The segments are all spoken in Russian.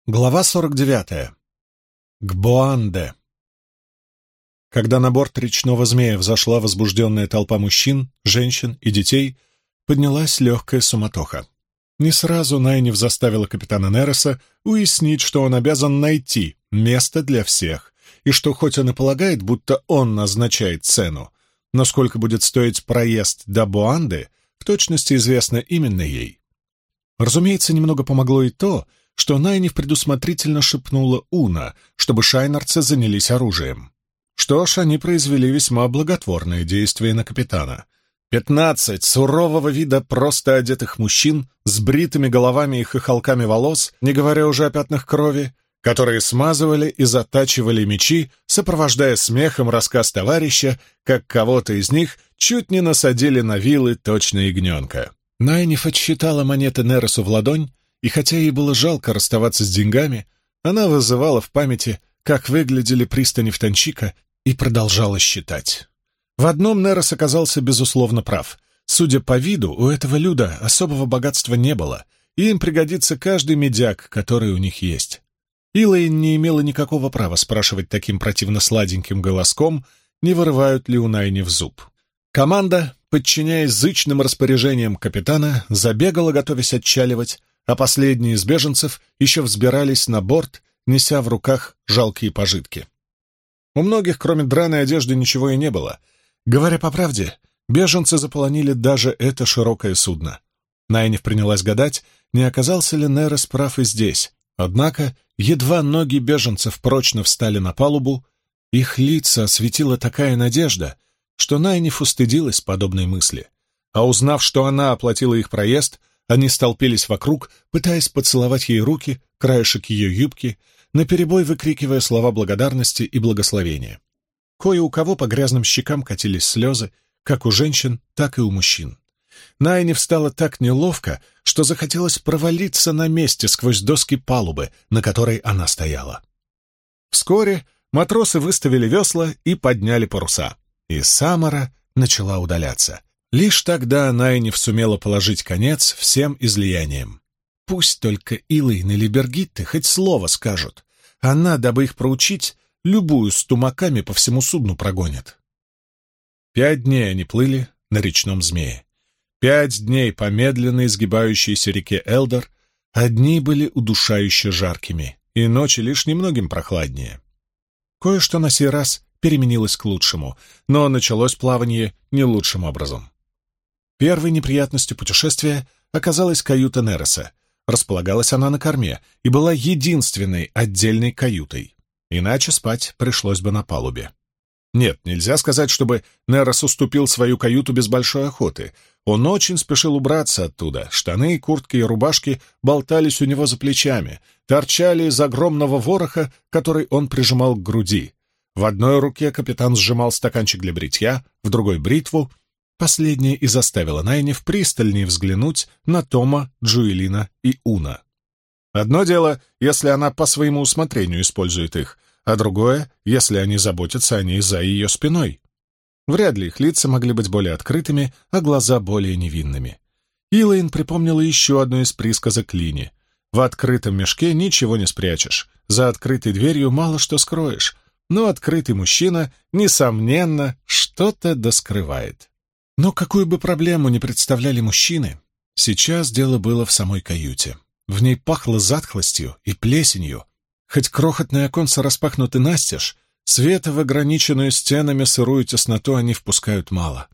Глава 49. К Боанде. Когда на борт речного змея взошла возбужденная толпа мужчин, женщин и детей, поднялась легкая суматоха. Не сразу Найниф заставила капитана Нереса уяснить, что он обязан найти место для всех, и что хоть он и полагает, будто он назначает цену, но сколько будет стоить проезд до Боанды, в точности известно именно ей. Разумеется, немного помогло и то, что Найниф предусмотрительно шепнула Уна, чтобы шайнарцы занялись оружием. Что ж, они произвели весьма благотворное действие на капитана. 15 сурового вида просто одетых мужчин с бритыми головами и хохолками волос, не говоря уже о пятнах крови, которые смазывали и затачивали мечи, сопровождая смехом рассказ товарища, как кого-то из них чуть не насадили на вилы точно ягненка. Найниф отсчитала монеты Нересу в ладонь, и хотя ей было жалко расставаться с деньгами, она вызывала в памяти, как выглядели пристани в Танчика, и продолжала считать. В одном Нерес оказался безусловно прав. Судя по виду, у этого люда особого богатства не было, и им пригодится каждый медяк, который у них есть. Илэйн не имела никакого права спрашивать таким противно сладеньким голоском, не вырывают ли у Найниф зуб. Команда, подчиняясь зычным распоряжениям капитана, забегала, готовясь отчаливать, а последние из беженцев еще взбирались на борт, неся в руках жалкие пожитки. У многих, кроме драной одежды, ничего и не было. Говоря по правде, беженцы заполонили даже это широкое судно. Найниф принялась гадать, не оказался ли Нерес прав и здесь. Однако, едва ноги беженцев прочно встали на палубу, их лица осветила такая надежда, что Найниф устыдилась подобной мысли. А узнав, что она оплатила их проезд, они столпились вокруг, пытаясь поцеловать ей руки, краешек ее юбки, наперебой выкрикивая слова благодарности и благословения. Кое у кого по грязным щекам катились слезы, как у женщин, так и у мужчин. Найниф стало так неловко, что захотелось провалиться на месте сквозь доски палубы, на которой она стояла. Вскоре матросы выставили весла и подняли паруса, и Самара начала удаляться. Лишь тогда Найниф сумела положить конец всем излияниям. Пусть только Илэйн или Бергитты хоть слово скажут. Она, дабы их проучить, любую с тумаками по всему судну прогонит. 5 дней они плыли на речном змее. 5 дней по медленно изгибающейся реке Элдор, а дни были удушающе жаркими, и ночи лишь немногим прохладнее. Кое-что на сей раз переменилось к лучшему, но началось плавание не лучшим образом. Первой неприятностью путешествия оказалась каюта Нереса. Располагалась она на корме и была единственной отдельной каютой. Иначе спать пришлось бы на палубе. Нет, нельзя сказать, чтобы Нерес уступил свою каюту без большой охоты. Он очень спешил убраться оттуда. Штаны, куртки и рубашки болтались у него за плечами, торчали из огромного вороха, который он прижимал к груди. В одной руке капитан сжимал стаканчик для бритья, в другой — бритву. Последнее и заставило Найниф пристальнее взглянуть на Тома, Джуэлина и Уна. Одно дело, если она по своему усмотрению использует их, а другое, если они заботятся о ней за ее спиной. Вряд ли их лица могли быть более открытыми, а глаза более невинными. Илэйн припомнила еще одну из присказок Лини. В открытом мешке ничего не спрячешь, за открытой дверью мало что скроешь, но открытый мужчина, несомненно, что-то доскрывает. Но какую бы проблему ни представляли мужчины, сейчас дело было в самой каюте. В ней пахло затхлостью и плесенью. Хоть крохотные оконца распахнуты настежь, света в ограниченную стенами сырую тесноту они впускают мало.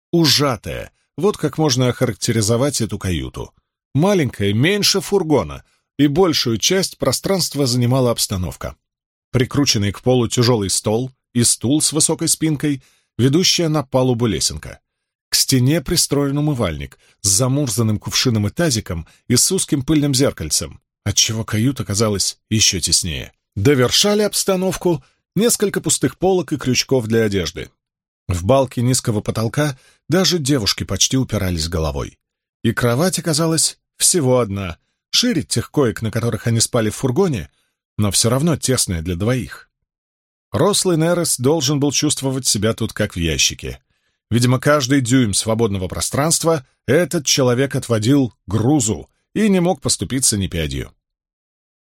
Ужатая, вот как можно охарактеризовать эту каюту. Маленькая, меньше фургона, и большую часть пространства занимала обстановка. Прикрученный к полу тяжелый стол и стул с высокой спинкой, ведущая на палубу лесенка. К стене пристроен умывальник с замурзанным кувшином и тазиком и с узким пыльным зеркальцем, отчего каюта казалась еще теснее. Довершали обстановку несколько пустых полок и крючков для одежды. В балке низкого потолка даже девушки почти упирались головой. И кровать оказалась всего одна, шире тех коек, на которых они спали в фургоне, но все равно тесная для двоих. Рослый Нерес должен был чувствовать себя тут как в ящике. Видимо, каждый дюйм свободного пространства этот человек отводил грузу и не мог поступиться ни пядью.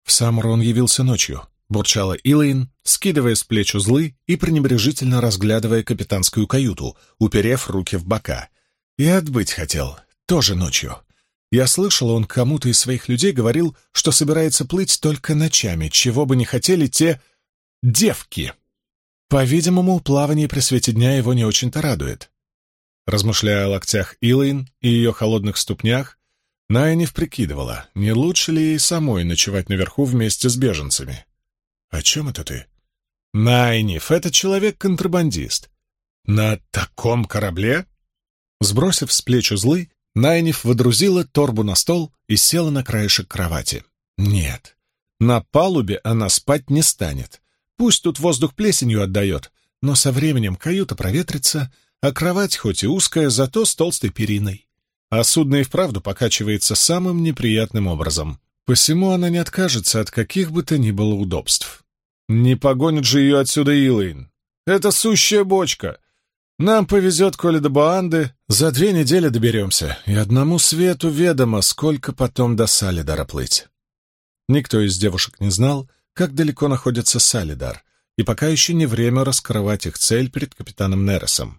«В Саммер он явился ночью», — бурчала Илэйн, скидывая с плеч узлы и пренебрежительно разглядывая капитанскую каюту, уперев руки в бока. «И отбыть хотел. Тоже ночью. Я слышал, он кому-то из своих людей говорил, что собирается плыть только ночами, чего бы не хотели те девки. По-видимому, плавание при свете дня его не очень-то радует». Размышляя о локтях Илэйн и ее холодных ступнях, Найниф прикидывала, не лучше ли ей самой ночевать наверху вместе с беженцами. «О чем это ты?» «Найниф — это человек-контрабандист». «На таком корабле?» Сбросив с плеч узлы, Найниф водрузила торбу на стол и села на краешек кровати. «Нет, на палубе она спать не станет. Пусть тут воздух плесенью отдает, но со временем каюта проветрится, а кровать хоть и узкая, зато с толстой периной. А судно и вправду покачивается самым неприятным образом. Посему она не откажется от каких бы то ни было удобств. Не погонит же ее отсюда Илэйн. Это сущая бочка. Нам повезет, коли до Боанды, за 2 недели доберемся, и одному свету ведомо, сколько потом до Салидара плыть». Никто из девушек не знал, как далеко находится Салидар, и пока еще не время раскрывать их цель перед капитаном Нересом.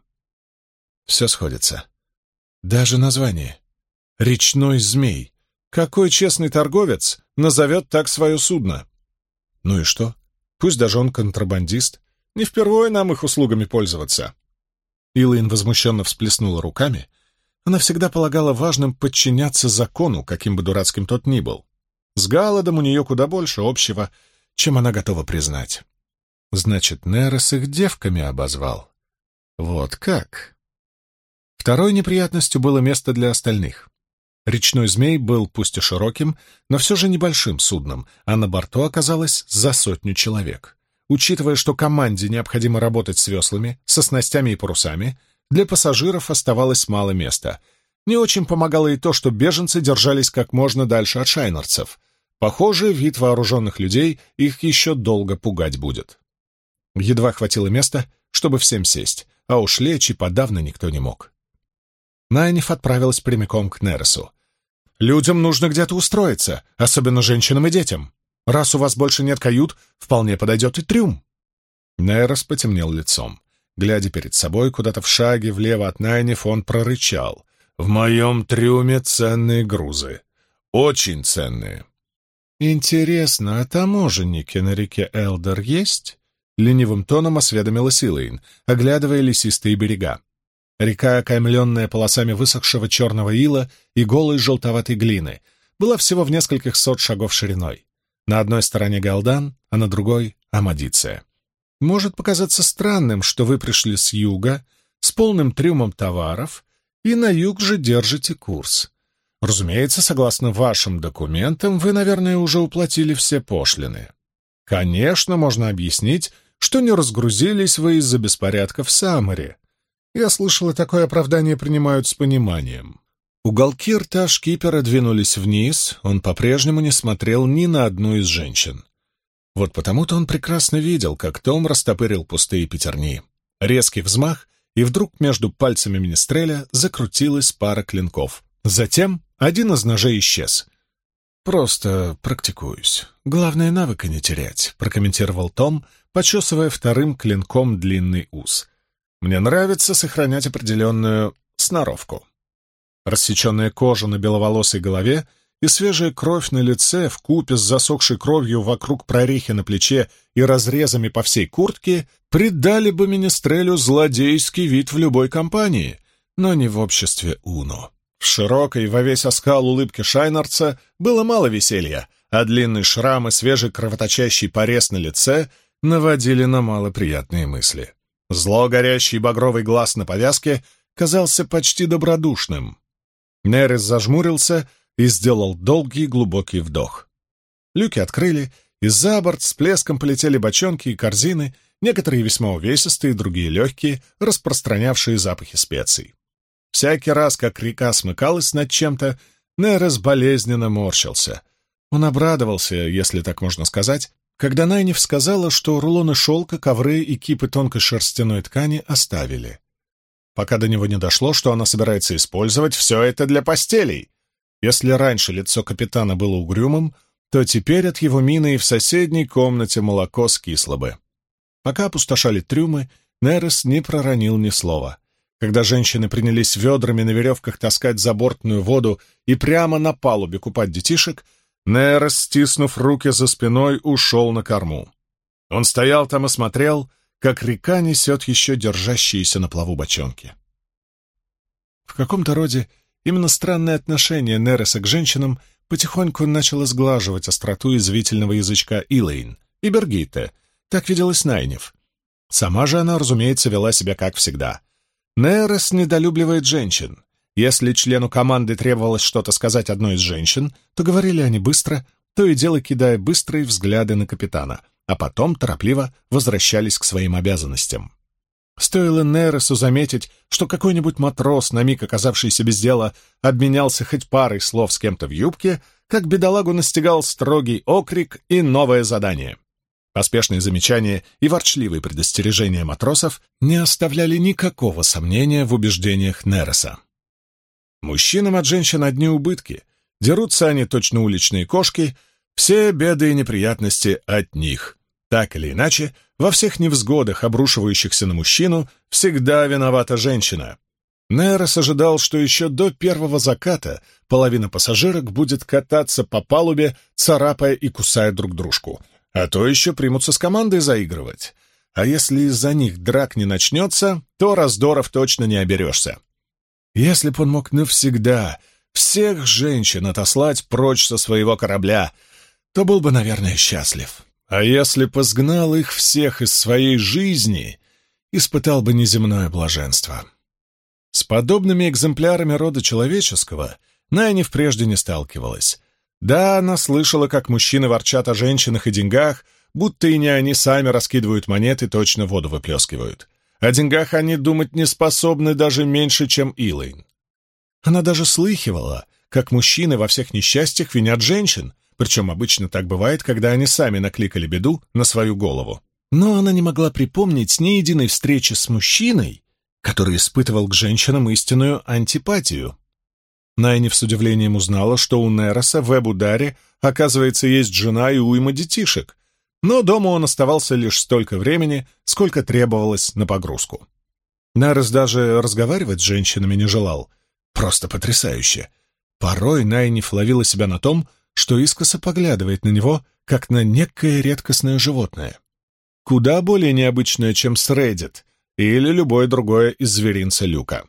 Все сходится. Даже название. «Речной змей». Какой честный торговец назовет так свое судно? Ну и что? Пусть даже он контрабандист. Не впервые нам их услугами пользоваться. Илэйн возмущенно всплеснула руками. Она всегда полагала важным подчиняться закону, каким бы дурацким тот ни был. С Галадом у нее куда больше общего, чем она готова признать. Значит, Нерес их девками обозвал. Вот как? Второй неприятностью было место для остальных. Речной змей был пусть и широким, но все же небольшим судном, а на борту оказалось за 100 человек. Учитывая, что команде необходимо работать с веслами, со снастями и парусами, для пассажиров оставалось мало места. Не очень помогало и то, что беженцы держались как можно дальше от шайнерцев. Похоже, вид вооруженных людей их еще долго пугать будет. Едва хватило места, чтобы всем сесть, а уж лечь и подавно никто не мог. Найниф отправилась прямиком к Нересу. «Людям нужно где-то устроиться, особенно женщинам и детям. Раз у вас больше нет кают, вполне подойдет и трюм». Нерес потемнел лицом. Глядя перед собой куда-то в шаге влево от Найниф, он прорычал. «В моем трюме ценные грузы. Очень ценные». «Интересно, а таможенники на реке Элдер есть?» — ленивым тоном осведомилась Илэйн, оглядывая лесистые берега. Река, окаймленная полосами высохшего черного ила и голой желтоватой глины, была всего в нескольких сот шагов шириной. На одной стороне Галдан, а на другой — Амадиция. Может показаться странным, что вы пришли с юга, с полным трюмом товаров, и на юг же держите курс. Разумеется, согласно вашим документам, вы, наверное, уже уплатили все пошлины. Конечно, можно объяснить, что не разгрузились вы из-за беспорядка в Саммере. Я слышала, такое оправдание принимают с пониманием. Уголки рта шкипера двинулись вниз, он по-прежнему не смотрел ни на одну из женщин. Вот потому-то он прекрасно видел, как Том растопырил пустые пятерни. Резкий взмах, и вдруг между пальцами Министреля закрутилась пара клинков. Затем один из ножей исчез. «Просто практикуюсь. Главное, навыка не терять», — прокомментировал Том, почесывая вторым клинком длинный ус. «Мне нравится сохранять определенную сноровку». Рассеченная кожа на беловолосой голове и свежая кровь на лице вкупе с засохшей кровью вокруг прорехи на плече и разрезами по всей куртке придали бы Министрелю злодейский вид в любой компании, но не в обществе Уно. В широкой во весь оскал улыбке Шайнарца было мало веселья, а длинный шрам и свежий кровоточащий порез на лице наводили на малоприятные мысли. Зло горящий багровый глаз на повязке казался почти добродушным. Нерес зажмурился и сделал долгий глубокий вдох. Люки открыли, и за борт с плеском полетели бочонки и корзины, некоторые весьма увесистые, другие легкие, распространявшие запахи специй. Всякий раз, как река смыкалась над чем-то, Нерес болезненно морщился. Он обрадовался, если так можно сказать, когда Найниф сказала, что рулоны шелка, ковры и кипы тонкой шерстяной ткани оставили. Пока до него не дошло, что она собирается использовать все это для постелей. Если раньше лицо капитана было угрюмым, то теперь от его мины и в соседней комнате молоко скисло бы. Пока опустошали трюмы, Нерес не проронил ни слова. Когда женщины принялись ведрами на веревках таскать забортную воду и прямо на палубе купать детишек, Нерес, стиснув руки за спиной, ушел на корму. Он стоял там и смотрел, как река несет еще держащиеся на плаву бочонки. В каком-то роде именно странное отношение Нереса к женщинам потихоньку начало сглаживать остроту язвительного язычка Илэйн и Бергитте. Так виделась Найниф. Сама же она, разумеется, вела себя как всегда. Нерес недолюбливает женщин. Если члену команды требовалось что-то сказать одной из женщин, то говорили они быстро, то и дело кидая быстрые взгляды на капитана, а потом торопливо возвращались к своим обязанностям. Стоило Нересу заметить, что какой-нибудь матрос, на миг оказавшийся без дела, обменялся хоть парой слов с кем-то в юбке, как бедолагу настигал строгий окрик и новое задание. Поспешные замечания и ворчливые предостережения матросов не оставляли никакого сомнения в убеждениях Нереса. Мужчинам от женщин одни убытки, дерутся они точно уличные кошки, все беды и неприятности от них. Так или иначе, во всех невзгодах, обрушивающихся на мужчину, всегда виновата женщина. Нерес ожидал, что еще до первого заката половина пассажирок будет кататься по палубе, царапая и кусая друг дружку, а то еще примутся с командой заигрывать. А если из-за них драк не начнется, то раздоров точно не оберешься. Если б он мог навсегда всех женщин отослать прочь со своего корабля, то был бы, наверное, счастлив. А если б изгнал их всех из своей жизни, испытал бы неземное блаженство. С подобными экземплярами рода человеческого Найниф прежде не сталкивалась. Да, она слышала, как мужчины ворчат о женщинах и деньгах, будто и не они сами раскидывают монеты, точно воду выплескивают. О деньгах они думать не способны даже меньше, чем Илэйн. Она даже слыхивала, как мужчины во всех несчастьях винят женщин, причем обычно так бывает, когда они сами накликали беду на свою голову. Но она не могла припомнить ни единой встречи с мужчиной, который испытывал к женщинам истинную антипатию. Найниф с удивлением узнала, что у Нереса в Эбу-Даре, оказывается, есть жена и уйма детишек, но дома он оставался лишь столько времени, сколько требовалось на погрузку. Нерес даже разговаривать с женщинами не желал. Просто потрясающе. Порой Найниф ловила себя на том, что искоса поглядывает на него, как на некое редкостное животное. Куда более необычное, чем Среддит или любое другое из зверинца Люка.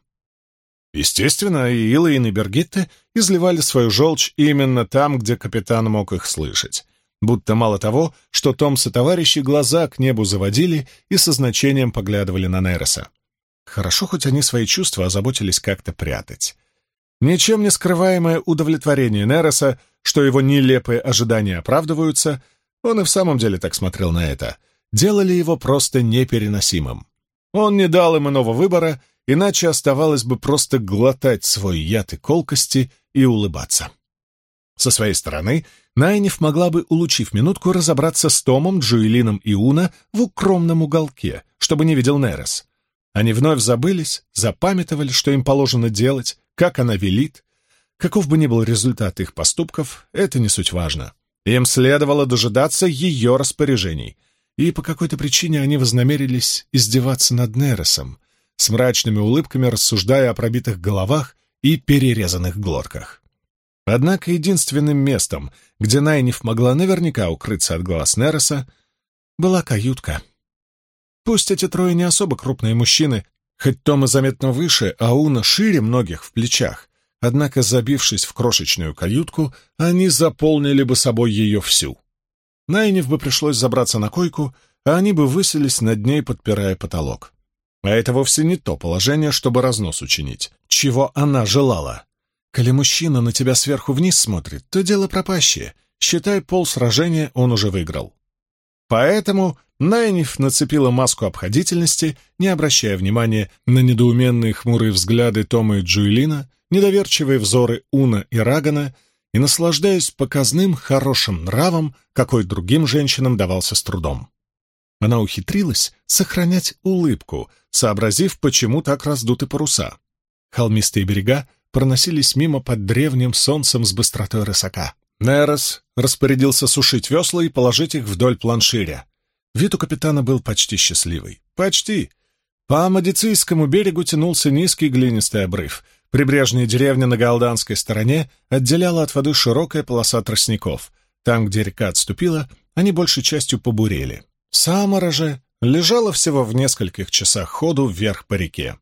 Естественно, и Илэйн, и Бергитте изливали свою желчь именно там, где капитан мог их слышать. Будто мало того, что Томс и товарищи глаза к небу заводили и со значением поглядывали на Нереса. Хорошо, хоть они свои чувства озаботились как-то прятать. Ничем не скрываемое удовлетворение Нереса, что его нелепые ожидания оправдываются, он и в самом деле так смотрел на это, делали его просто непереносимым. Он не дал им иного выбора, иначе оставалось бы просто глотать свой яд и колкости и улыбаться. Со своей стороны, Найниф могла бы, улучив минутку, разобраться с Томом, Джоэлином и Уна в укромном уголке, чтобы не видел Нерес. Они вновь забылись, запамятовали, что им положено делать, как она велит. Каков бы ни был результат их поступков, это не суть важно. Им следовало дожидаться ее распоряжений, и по какой-то причине они вознамерились издеваться над Нересом, с мрачными улыбками рассуждая о пробитых головах и перерезанных глотках. Однако единственным местом, где Найниф могла наверняка укрыться от глаз Нереса, была каютка. Пусть эти трое не особо крупные мужчины, хоть Том и заметно выше, а Уна шире многих в плечах, однако, забившись в крошечную каютку, они заполнили бы собой ее всю. Найниф бы пришлось забраться на койку, а они бы высились над ней, подпирая потолок. А это вовсе не то положение, чтобы разнос учинить, чего она желала. Коли мужчина на тебя сверху вниз смотрит, то дело пропащее. Считай, полсражения он уже выиграл. Поэтому Найниф нацепила маску обходительности, не обращая внимания на недоуменные хмурые взгляды Тома и Джоэлина, недоверчивые взоры Уна и Рагана, и наслаждаясь показным хорошим нравом, какой другим женщинам давался с трудом. Она ухитрилась сохранять улыбку, сообразив, почему так раздуты паруса. Холмистые берега проносились мимо под древним солнцем с быстротой рысака. Нерес распорядился сушить весла и положить их вдоль планширя. Вид у капитана был почти счастливый. Почти. По Амадицийскому берегу тянулся низкий глинистый обрыв. Прибрежная деревня на галданской стороне отделяла от воды широкая полоса тростников. Там, где река отступила, они большей частью побурели. Самара же лежала всего в нескольких часах ходу вверх по реке.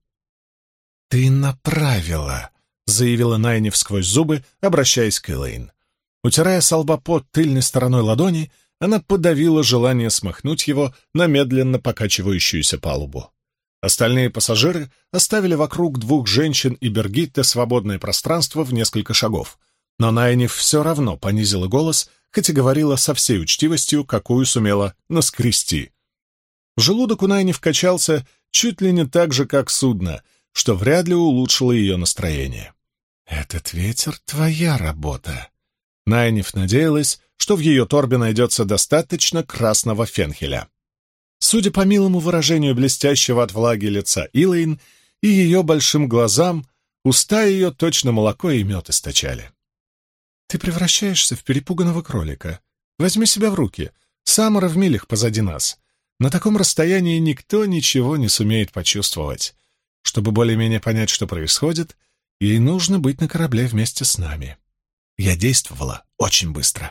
«Ты направила», — заявила Найниф сквозь зубы, обращаясь к Элэйн. Утирая со лба пот тыльной стороной ладони, она подавила желание смахнуть его на медленно покачивающуюся палубу. Остальные пассажиры оставили вокруг двух женщин и Бергитте свободное пространство в несколько шагов, но Найниф все равно понизила голос, хоть и говорила со всей учтивостью, какую сумела наскрести. Желудок у Найниф качался чуть ли не так же, как судно, что вряд ли улучшило ее настроение. «Этот ветер — твоя работа». Найниф надеялась, что в ее торбе найдется достаточно красного фенхеля. Судя по милому выражению блестящего от влаги лица Элэйн и ее большим глазам, уста ее точно молоко и мед источали. «Ты превращаешься в перепуганного кролика. Возьми себя в руки. Самара в милях позади нас. На таком расстоянии никто ничего не сумеет почувствовать. Чтобы более-менее понять, что происходит, ей нужно быть на корабле вместе с нами». Я действовала очень быстро.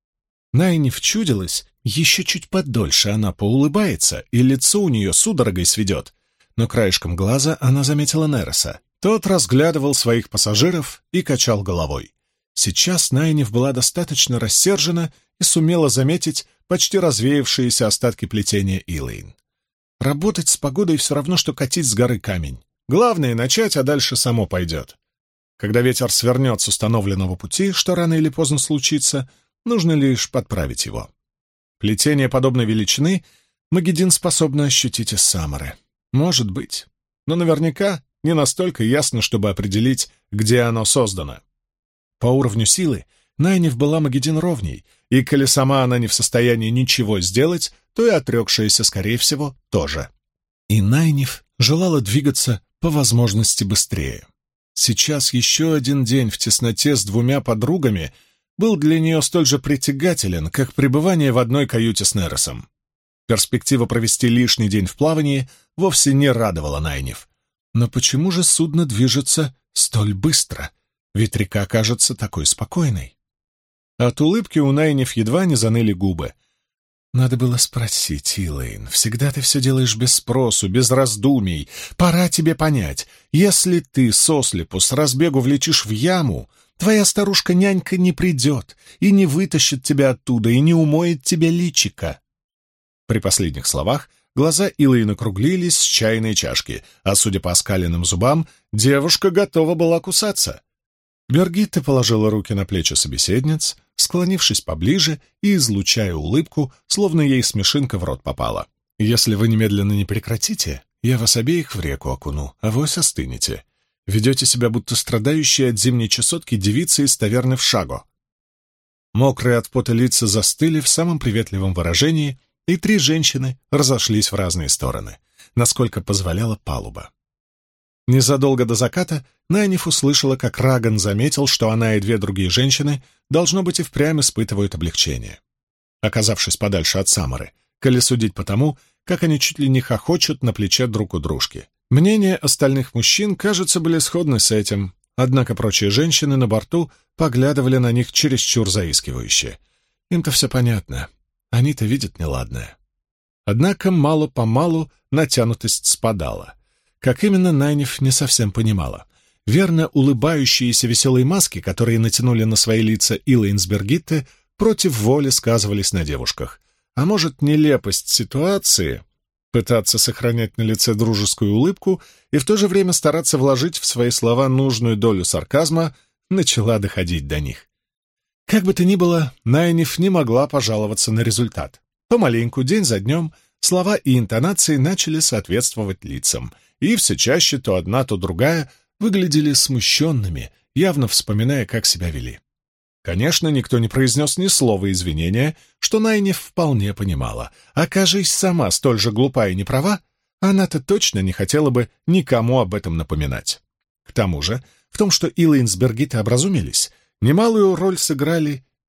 Найниф чудилась, еще чуть подольше она поулыбается, и лицо у нее судорогой сведет. Но краешком глаза она заметила Нереса. Тот разглядывал своих пассажиров и качал головой. Сейчас Найниф была достаточно рассержена и сумела заметить почти развеявшиеся остатки плетения Элэйн. Работать с погодой все равно, что катить с горы камень. Главное — начать, а дальше само пойдет. Когда ветер свернет с установленного пути, что рано или поздно случится, нужно лишь подправить его. Плетение подобной величины Магеддин способна ощутить из Самары. Может быть, но наверняка не настолько ясно, чтобы определить, где оно создано. По уровню силы Найниф была Магеддин ровней, и коли сама она не в состоянии ничего сделать, то и отрекшаяся, скорее всего, тоже. И Найниф желала двигаться по возможности быстрее. Сейчас еще один день в тесноте с двумя подругами был для нее столь же притягателен, как пребывание в одной каюте с Нересом. Перспектива провести лишний день в плавании вовсе не радовала Найниф. Но почему же судно движется столь быстро? Ведь река кажется такой спокойной. От улыбки у Найниф едва не заныли губы. Надо было спросить, Элэйн, всегда ты все делаешь без спросу, без раздумий. Пора тебе понять, если ты сослепу с разбегу влетишь в яму, твоя старушка-нянька не придет и не вытащит тебя оттуда, и не умоет тебе личико. При последних словах глаза Элэйн округлились с чайной чашки, а, судя по оскаленным зубам, девушка готова была кусаться. Бергитта положила руки на плечи собеседниц, склонившись поближе и излучая улыбку, словно ей смешинка в рот попала. «Если вы немедленно не прекратите, я вас обеих в реку окуну, а вось остынете. Ведете себя, будто страдающие от зимней чесотки девицы из таверны в Шаго». Мокрые от пота лица застыли в самом приветливом выражении, и три женщины разошлись в разные стороны, насколько позволяла палуба. Незадолго до заката Найниф услышала, как Раган заметил, что она и две другие женщины, должно быть, и впрямь испытывают облегчение. Оказавшись подальше от Самары, коли судить по тому, как они чуть ли не хохочут на плече друг у дружки. Мнения остальных мужчин, кажется, были сходны с этим, однако прочие женщины на борту поглядывали на них чересчур заискивающе. Им-то все понятно, они-то видят неладное. Однако мало-помалу натянутость спадала. Как именно, Найниф не совсем понимала. Верно, улыбающиеся веселые маски, которые натянули на свои лица Элэйн с Бергитте, против воли сказывались на девушках. А может, нелепость ситуации — пытаться сохранять на лице дружескую улыбку и в то же время стараться вложить в свои слова нужную долю сарказма — начала доходить до них. Как бы то ни было, Найниф не могла пожаловаться на результат. Помаленьку, день за днем, слова и интонации начали соответствовать лицам, и все чаще то одна, то другая выглядели смущенными, явно вспоминая, как себя вели. Конечно, никто не произнес ни слова извинения, что Найниф вполне понимала. Окажись сама столь же глупа и неправа, она-то точно не хотела бы никому об этом напоминать. К тому же, в том, что Элэйн с Бергиттой образумились, немалую роль сыграли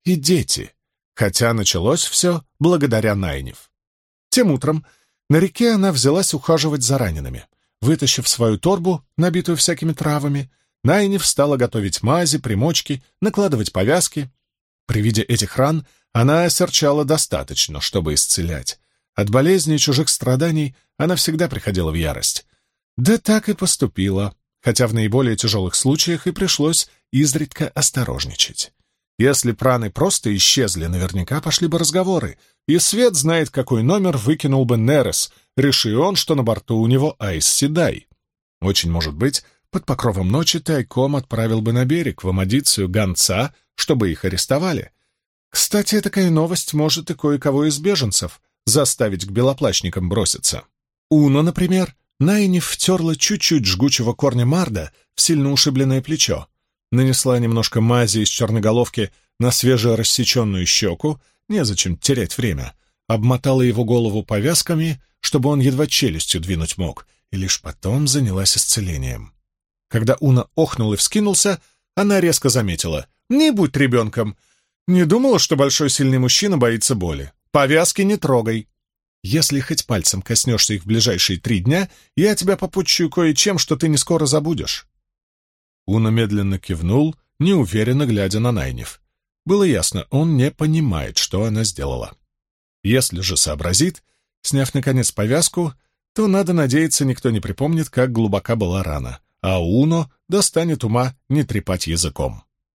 и дети, хотя началось все благодаря Найниф. Тем утром на реке она взялась ухаживать за ранеными. Вытащив свою торбу, набитую всякими травами, Найниф стала готовить мази, примочки, накладывать повязки. При виде этих ран она осерчала достаточно, чтобы исцелять. От болезней и чужих страданий она всегда приходила в ярость. Да так и поступила, хотя в наиболее тяжелых случаях и пришлось изредка осторожничать. Если праны просто исчезли, наверняка пошли бы разговоры, и свет знает, какой номер выкинул бы Нерес, реши он, что на борту у него Айс Седай. Очень может быть, под покровом ночи тайком отправил бы на берег в Амадицию гонца, чтобы их арестовали. Кстати, такая новость может и кое-кого из беженцев заставить к белоплащникам броситься. Уно, например, Найниф втерла чуть-чуть жгучего корня марда в сильно ушибленное плечо, нанесла немножко мази из черноголовки на свежерассеченную щеку, незачем терять время, обмотала его голову повязками, чтобы он едва челюстью двинуть мог, и лишь потом занялась исцелением. Когда Уна охнул и вскинулся, она резко заметила: «Не будь ребенком! Не думала, что большой сильный мужчина боится боли. Повязки не трогай. Если хоть пальцем коснешься их в ближайшие 3 дня, я тебя попутчую кое-чем, что ты не скоро забудешь». Уна медленно кивнул, неуверенно глядя на Найниф. Было ясно, он не понимает, что она сделала. Если же сообразит, сняв, наконец, повязку, то, надо надеяться, никто не припомнит, как глубока была рана, а Уно достанет ума не трепать языком.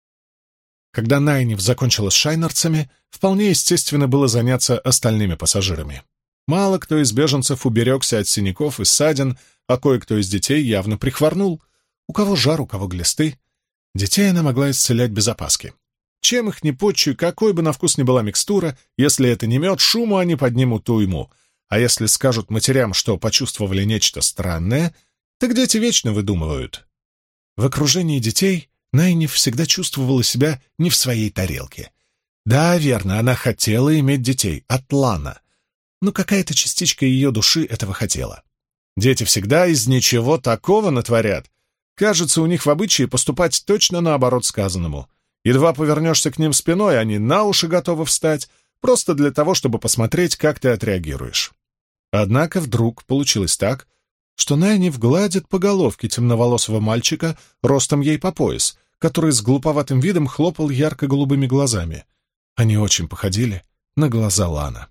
Когда Найниф закончила с шайнарцами, вполне естественно было заняться остальными пассажирами. Мало кто из беженцев уберегся от синяков и ссадин, а кое-кто из детей явно прихворнул. У кого жар, у кого глисты. Детей она могла исцелять без опаски. Чем их ни почуй, какой бы на вкус ни была микстура, если это не мед, шуму они поднимут уйму. А если скажут матерям, что почувствовали нечто странное, так дети вечно выдумывают. В окружении детей Найниф всегда чувствовала себя не в своей тарелке. Да, верно, она хотела иметь детей от Лана, но какая-то частичка ее души этого хотела. Дети всегда из ничего такого натворят. Кажется, у них в обычае поступать точно наоборот сказанному. Едва повернешься к ним спиной, они на уши готовы встать, просто для того, чтобы посмотреть, как ты отреагируешь. Однако вдруг получилось так, что Найниф гладит по головке темноволосого мальчика ростом ей по пояс, который с глуповатым видом хлопал ярко-голубыми глазами. Они очень походили на глаза Лана.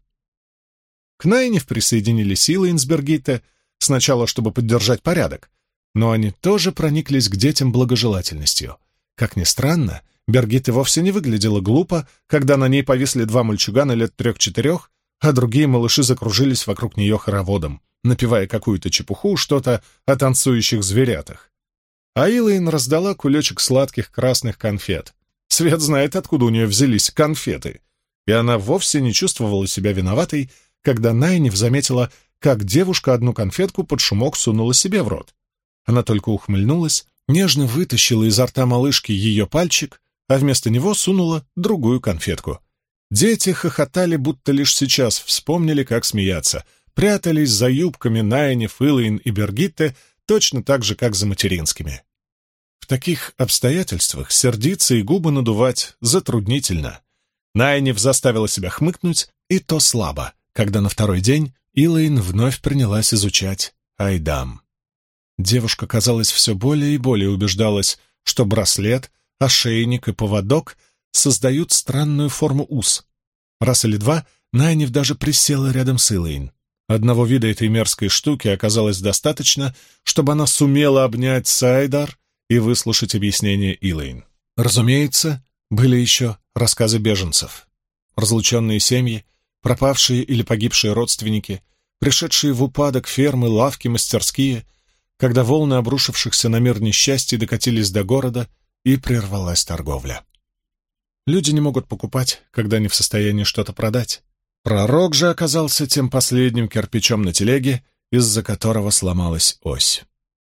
К Найниф присоединились Илэйн с Бергитте, сначала чтобы поддержать порядок, но они тоже прониклись к детям благожелательностью. Как ни странно, Бергитте вовсе не выглядела глупо, когда на ней повисли 2 мальчугана лет 3-4, а другие малыши закружились вокруг нее хороводом, напевая какую-то чепуху, что-то о танцующих зверятах. А Илэйн раздала кулечек сладких красных конфет. Свет знает, откуда у нее взялись конфеты. И она вовсе не чувствовала себя виноватой, когда Найниф заметила, как девушка одну конфетку под шумок сунула себе в рот. Она только ухмыльнулась, нежно вытащила изо рта малышки ее пальчик, а вместо него сунула другую конфетку. Дети хохотали, будто лишь сейчас вспомнили, как смеяться, прятались за юбками Найниф, Илэйн и Бергитте точно так же, как за материнскими. В таких обстоятельствах сердиться и губы надувать затруднительно. Найниф заставила себя хмыкнуть, и то слабо, когда на 2-й день Илэйн вновь принялась изучать Айдам. Девушка, казалось, все более и более убеждалась, что браслет, ошейник и поводок создают странную форму ус. Раз или два Найниф даже присела рядом с Илэйн. Одного вида этой мерзкой штуки оказалось достаточно, чтобы она сумела обнять Сайдар и выслушать объяснение Илэйн. Разумеется, были еще рассказы беженцев. Разлученные семьи, пропавшие или погибшие родственники, пришедшие в упадок фермы, лавки, мастерские, когда волны обрушившихся на мир несчастий докатились до города и прервалась торговля. Люди не могут покупать, когда не в состоянии что-то продать. Пророк же оказался тем последним кирпичом на телеге, из-за которого сломалась ось.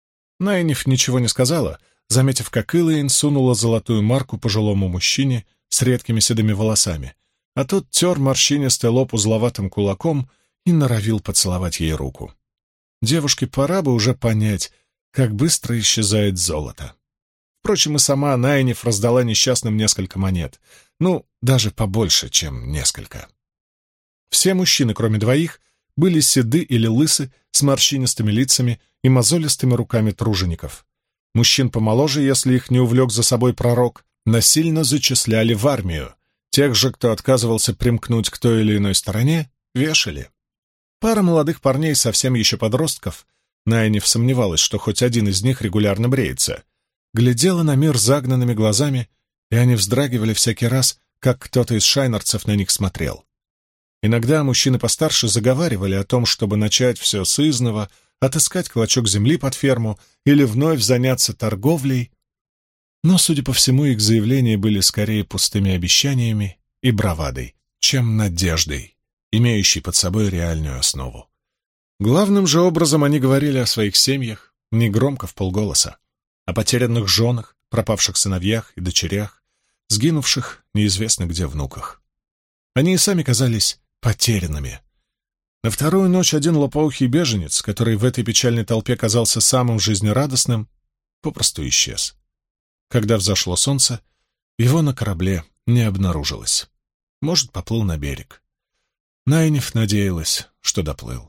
Найниф ничего не сказала, заметив, как Илэйн сунула золотую марку пожилому мужчине с редкими седыми волосами, а тот тер морщинистый лоб узловатым кулаком и норовил поцеловать ей руку. Девушке пора бы уже понять, как быстро исчезает золото. Впрочем, и сама Найниф раздала несчастным несколько монет. Ну, даже побольше, чем несколько. Все мужчины, кроме двоих, были седы или лысы, с морщинистыми лицами и мозолистыми руками тружеников. Мужчин помоложе, если их не увлек за собой пророк, насильно зачисляли в армию. Тех же, кто отказывался примкнуть к той или иной стороне, вешали. Пара молодых парней, совсем еще подростков, Найниф сомневалась, что хоть один из них регулярно бреется, глядела на мир загнанными глазами, и они вздрагивали всякий раз, как кто-то из шайнарцев на них смотрел. Иногда мужчины постарше заговаривали о том, чтобы начать все с изного, отыскать клочок земли под ферму или вновь заняться торговлей, но, судя по всему, их заявления были скорее пустыми обещаниями и бравадой, чем надеждой, имеющей под собой реальную основу. Главным же образом они говорили о своих семьях, негромко вполголоса, о потерянных женах, пропавших сыновьях и дочерях, сгинувших неизвестно где внуках. Они и сами казались потерянными. На вторую ночь один лопоухий беженец, который в этой печальной толпе казался самым жизнерадостным, попросту исчез. Когда взошло солнце, его на корабле не обнаружилось. Может, поплыл на берег. Найниф надеялась, что доплыл.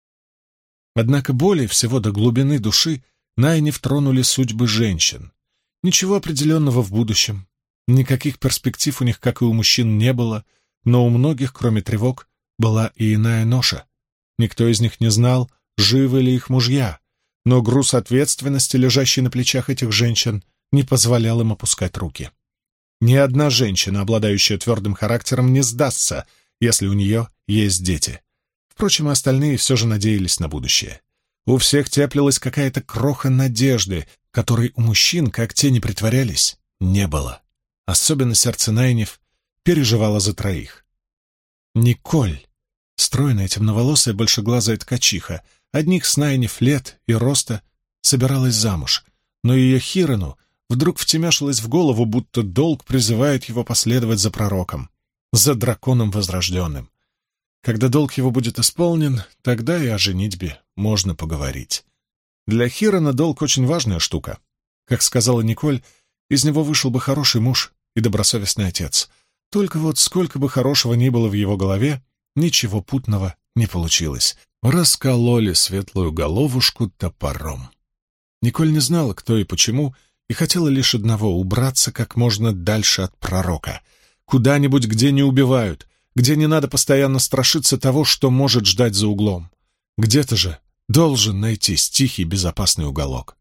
Однако более всего до глубины души Найниф тронули судьбы женщин. Ничего определенного в будущем, никаких перспектив у них, как и у мужчин, не было, но у многих, кроме тревог, была и иная ноша. Никто из них не знал, живы ли их мужья, но груз ответственности, лежащий на плечах этих женщин, не позволял им опускать руки. Ни одна женщина, обладающая твердым характером, не сдастся, если у нее есть дети. Впрочем, остальные все же надеялись на будущее. У всех теплилась какая-то кроха надежды, которой у мужчин, как те не притворялись, не было. Особенно сердце Найниф переживало за троих. Николь, стройная темноволосая большеглазая ткачиха, одних с Найниф лет и роста, собиралась замуж, но ее Хирану вдруг втемяшилось в голову, будто долг призывает его последовать за пророком, за драконом возрожденным. Когда долг его будет исполнен, тогда и о женитьбе можно поговорить. Для Хирана долг очень важная штука. Как сказала Николь, из него вышел бы хороший муж и добросовестный отец. Только вот сколько бы хорошего ни было в его голове, ничего путного не получилось. Раскололи светлую головушку топором. Николь не знала, кто и почему, и хотела лишь одного — убраться как можно дальше от пророка. Куда-нибудь, где не убивают, где не надо постоянно страшиться того, что может ждать за углом. Где-то же должен найтись тихий, безопасный уголок.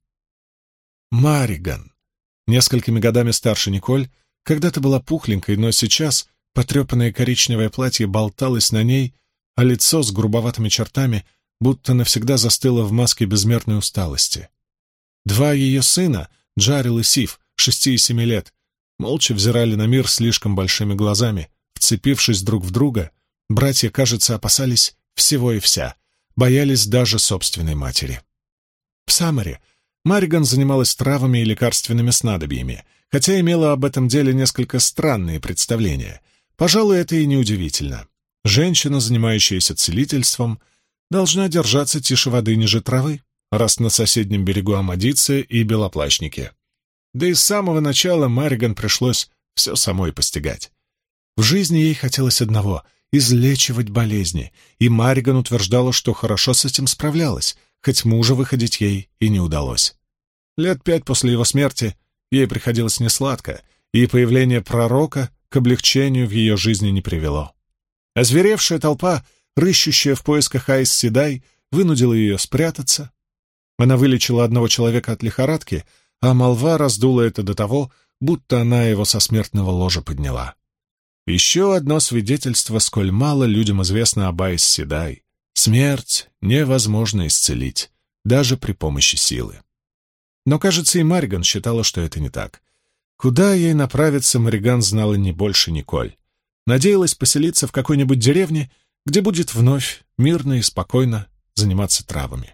Мариган, несколькими годами старше Николь, когда-то была пухленькой, но сейчас потрепанное коричневое платье болталось на ней, а лицо с грубоватыми чертами будто навсегда застыло в маске безмерной усталости. Два ее сына, Джарил и Сиф, 6 и 7 лет, молча взирали на мир слишком большими глазами. Вцепившись друг в друга, братья, кажется, опасались всего и вся, боялись даже собственной матери. В Самаре Мариган занималась травами и лекарственными снадобьями, хотя имела об этом деле несколько странные представления. Пожалуй, это и неудивительно. Женщина, занимающаяся целительством, должна держаться тише воды ниже травы, раз на соседнем берегу амадицы и белоплащники. Да и с самого начала Мариган пришлось все самой постигать. В жизни ей хотелось одного — излечивать болезни, и Мариган утверждала, что хорошо с этим справлялась, хоть мужа выходить ей и не удалось. 5 лет после его смерти ей приходилось несладко, и появление пророка к облегчению в ее жизни не привело. Озверевшая толпа, рыщущая в поисках Айс Седай, вынудила ее спрятаться. Она вылечила одного человека от лихорадки, а молва раздула это до того, будто она его со смертного ложа подняла. Еще одно свидетельство, сколь мало людям известно об Айс Седай. Смерть невозможно исцелить, даже при помощи силы. Но, кажется, и Мариган считала, что это не так. Куда ей направиться, Мариган знала не больше Николь. Надеялась поселиться в какой-нибудь деревне, где будет вновь мирно и спокойно заниматься травами.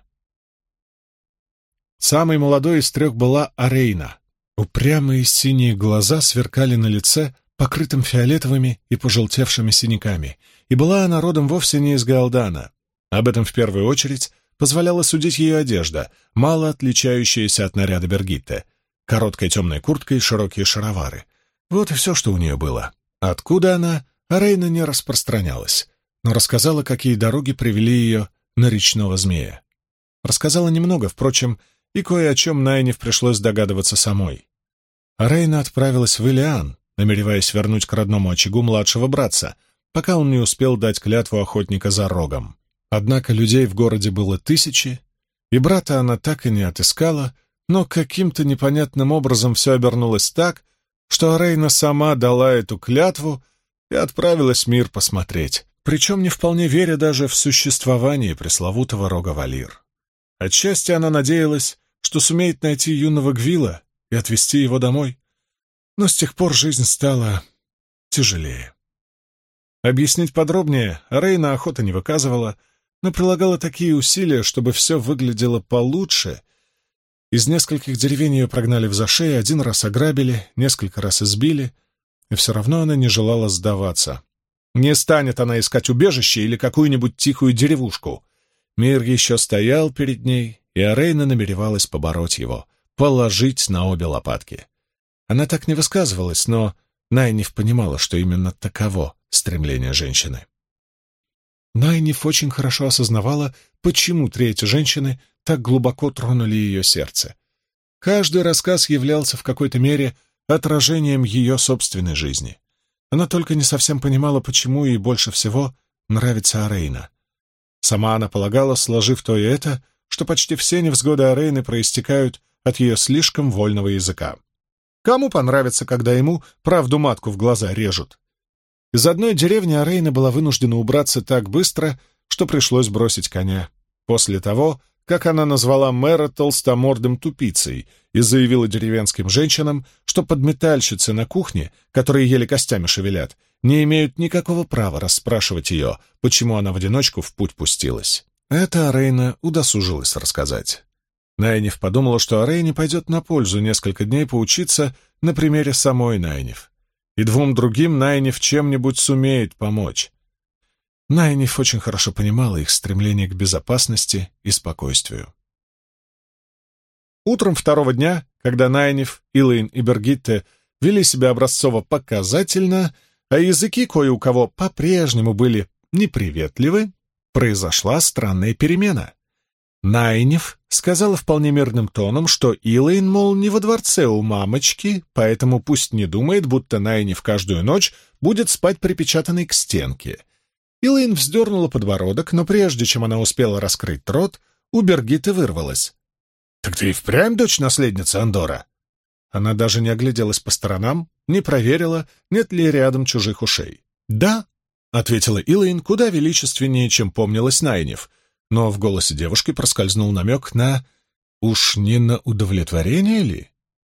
Самой молодой из 3 была Арейна. Упрямые синие глаза сверкали на лице, покрытым фиолетовыми и пожелтевшими синяками, и была она родом вовсе не из Гаалдана. Об этом в первую очередь позволяла судить ее одежда, мало отличающаяся от наряда Бергитте. Короткая темная куртка и широкие шаровары. Вот и все, что у нее было. Откуда она, Рейна не распространялась, но рассказала, какие дороги привели ее на речного змея. Рассказала немного, впрочем, и кое о чем Найниф пришлось догадываться самой. Рейна отправилась в Илиан, намереваясь вернуть к родному очагу младшего братца, пока он не успел дать клятву охотника за рогом. Однако людей в городе было тысячи, и брата она так и не отыскала, но каким-то непонятным образом все обернулось так, что Рейна сама дала эту клятву и отправилась в мир посмотреть, причем не вполне веря даже в существование пресловутого рога Валир. Отчасти она надеялась, что сумеет найти юного Гвила и отвезти его домой, но с тех пор жизнь стала тяжелее. Объяснить подробнее Рейна охоты не выказывала, но прилагала такие усилия, чтобы все выглядело получше. Из нескольких деревень ее прогнали в зашей, один раз ограбили, несколько раз избили, и все равно она не желала сдаваться. Не станет она искать убежище или какую-нибудь тихую деревушку. Мир еще стоял перед ней, и Рейна намеревалась побороть его, положить на обе лопатки. Она так не высказывалась, но Найниф понимала, что именно таково стремление женщины. Найниф очень хорошо осознавала, почему три эти женщины так глубоко тронули ее сердце. Каждый рассказ являлся в какой-то мере отражением ее собственной жизни. Она только не совсем понимала, почему ей больше всего нравится Арейна. Сама она полагала, сложив то и это, что почти все невзгоды Арейны проистекают от ее слишком вольного языка. Кому понравится, когда ему правду матку в глаза режут? Из одной деревни Арейна была вынуждена убраться так быстро, что пришлось бросить коня. После того, как она назвала мэра толстомордым тупицей и заявила деревенским женщинам, что подметальщицы на кухне, которые еле костями шевелят, не имеют никакого права расспрашивать ее, почему она в одиночку в путь пустилась. Это Арейна удосужилась рассказать. Найниф подумала, что Арейне пойдет на пользу несколько дней поучиться на примере самой Найниф. И двум другим Найниф чем-нибудь сумеет помочь. Найниф очень хорошо понимала их стремление к безопасности и спокойствию. Утром второго дня, когда Найниф, Илэйн и Бергитте вели себя образцово-показательно, а языки кое у кого по-прежнему были неприветливы, произошла странная перемена. Найниф сказала вполне мирным тоном, что Илэйн, мол, не во дворце у мамочки, поэтому пусть не думает, будто Найниф каждую ночь будет спать припечатанной к стенке. Илэйн вздернула подбородок, но прежде чем она успела раскрыть рот, у Бергитты вырвалась: «Так ты и впрямь дочь-наследница Андора?» Она даже не огляделась по сторонам, не проверила, нет ли рядом чужих ушей. «Да», — ответила Илэйн куда величественнее, чем помнилась Найниф, но в голосе девушки проскользнул намек на «уж не на удовлетворение ли?».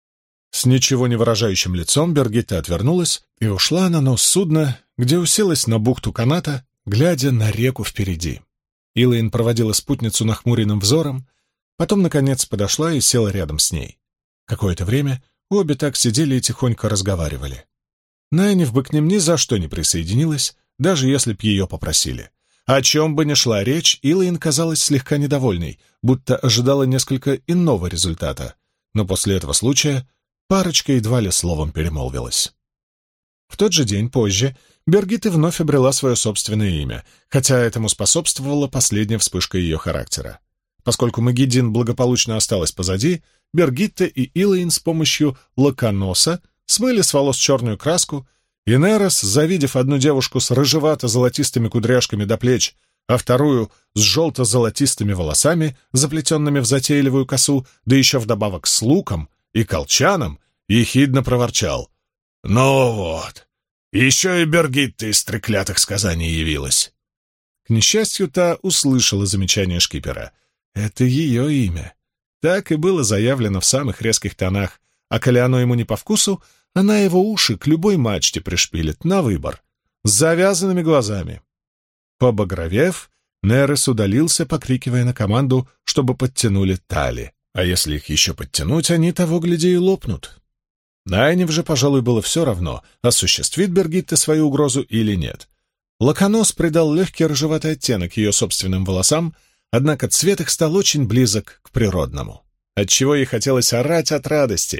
С ничего не выражающим лицом Бергитта отвернулась и ушла на нос судна, где уселась на бухту каната, глядя на реку впереди. Илэйн проводила спутницу нахмуренным взором, потом, наконец, подошла и села рядом с ней. Какое-то время обе так сидели и тихонько разговаривали. Найниф бы к ним ни за что не присоединилась, даже если б ее попросили. О чем бы ни шла речь, Илэйн казалась слегка недовольной, будто ожидала несколько иного результата, но после этого случая парочка едва ли словом перемолвилась. В тот же день позже Бергитта вновь обрела свое собственное имя, хотя этому способствовала последняя вспышка ее характера. Поскольку Магеддин благополучно осталась позади, Бергитта и Илэйн с помощью лаконоса смыли с волос черную краску, и Нерес, завидев одну девушку с рыжевато-золотистыми кудряшками до плеч, а вторую с желто-золотистыми волосами, заплетенными в затейливую косу, да еще вдобавок с луком и колчаном, ехидно проворчал: «Ну вот, еще и Бергитта из треклятых сказаний явилась». К несчастью, та услышала замечание шкипера. Это ее имя. Так и было заявлено в самых резких тонах, а коли оно ему не по вкусу, она его уши к любой мачте пришпилит на выбор, с завязанными глазами. Побагровев, Нерес удалился, покрикивая на команду, чтобы подтянули тали, а если их еще подтянуть, они того, гляди, и лопнут. Найниф же, пожалуй, было все равно, осуществит Бергитта свою угрозу или нет. Лаконос придал легкий рыжеватый оттенок ее собственным волосам, однако цвет их стал очень близок к природному, отчего ей хотелось орать от радости.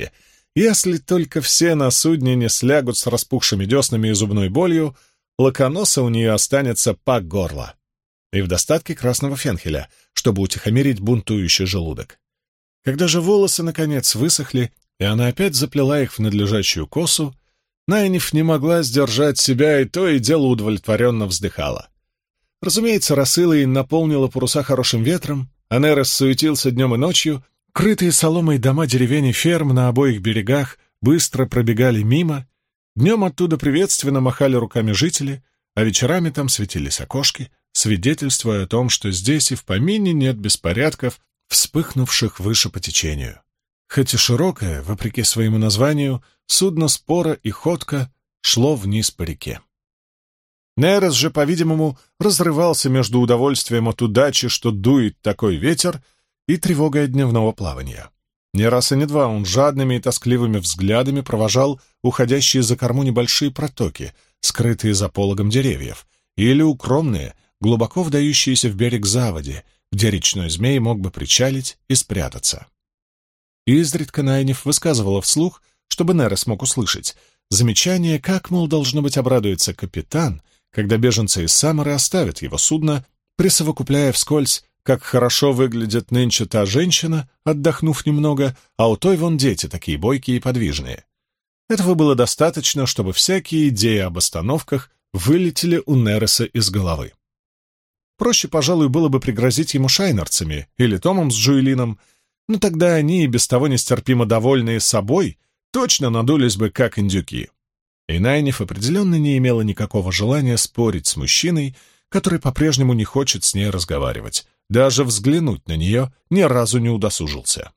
Если только все на судне не слягут с распухшими деснами и зубной болью, лаконоса у нее останется по горло. И в достатке красного фенхеля, чтобы утихомирить бунтующий желудок. Когда же волосы, наконец, высохли, и она опять заплела их в надлежащую косу, Найниф не могла сдержать себя и то и дело удовлетворенно вздыхала. Разумеется, Рассылаин наполнила паруса хорошим ветром, а Нерес суетился днем и ночью, крытые соломой дома деревень и ферм на обоих берегах быстро пробегали мимо, днем оттуда приветственно махали руками жители, а вечерами там светились окошки, свидетельствуя о том, что здесь и в помине нет беспорядков, вспыхнувших выше по течению. Хоть и широкое, вопреки своему названию, судно спора и ходка шло вниз по реке. Нерес же, по-видимому, разрывался между удовольствием от удачи, что дует такой ветер, и тревогой от дневного плавания. Не раз и не два он жадными и тоскливыми взглядами провожал уходящие за корму небольшие протоки, скрытые за пологом деревьев, или укромные, глубоко вдающиеся в берег заводи, где речной змей мог бы причалить и спрятаться. Изредка Найниф высказывала вслух, чтобы Нерес мог услышать, замечание, как, мол, должно быть, обрадуется капитан, когда беженцы из Самары оставят его судно, присовокупляя вскользь, как хорошо выглядит нынче та женщина, отдохнув немного, а у той вон дети такие бойкие и подвижные. Этого было достаточно, чтобы всякие идеи об остановках вылетели у Нереса из головы. Проще, пожалуй, было бы пригрозить ему шайнерцами или Томом с Джуэлином, но тогда они, и без того нестерпимо довольные собой, точно надулись бы, как индюки. И Найниф определенно не имела никакого желания спорить с мужчиной, который по-прежнему не хочет с ней разговаривать, даже взглянуть на нее ни разу не удосужился.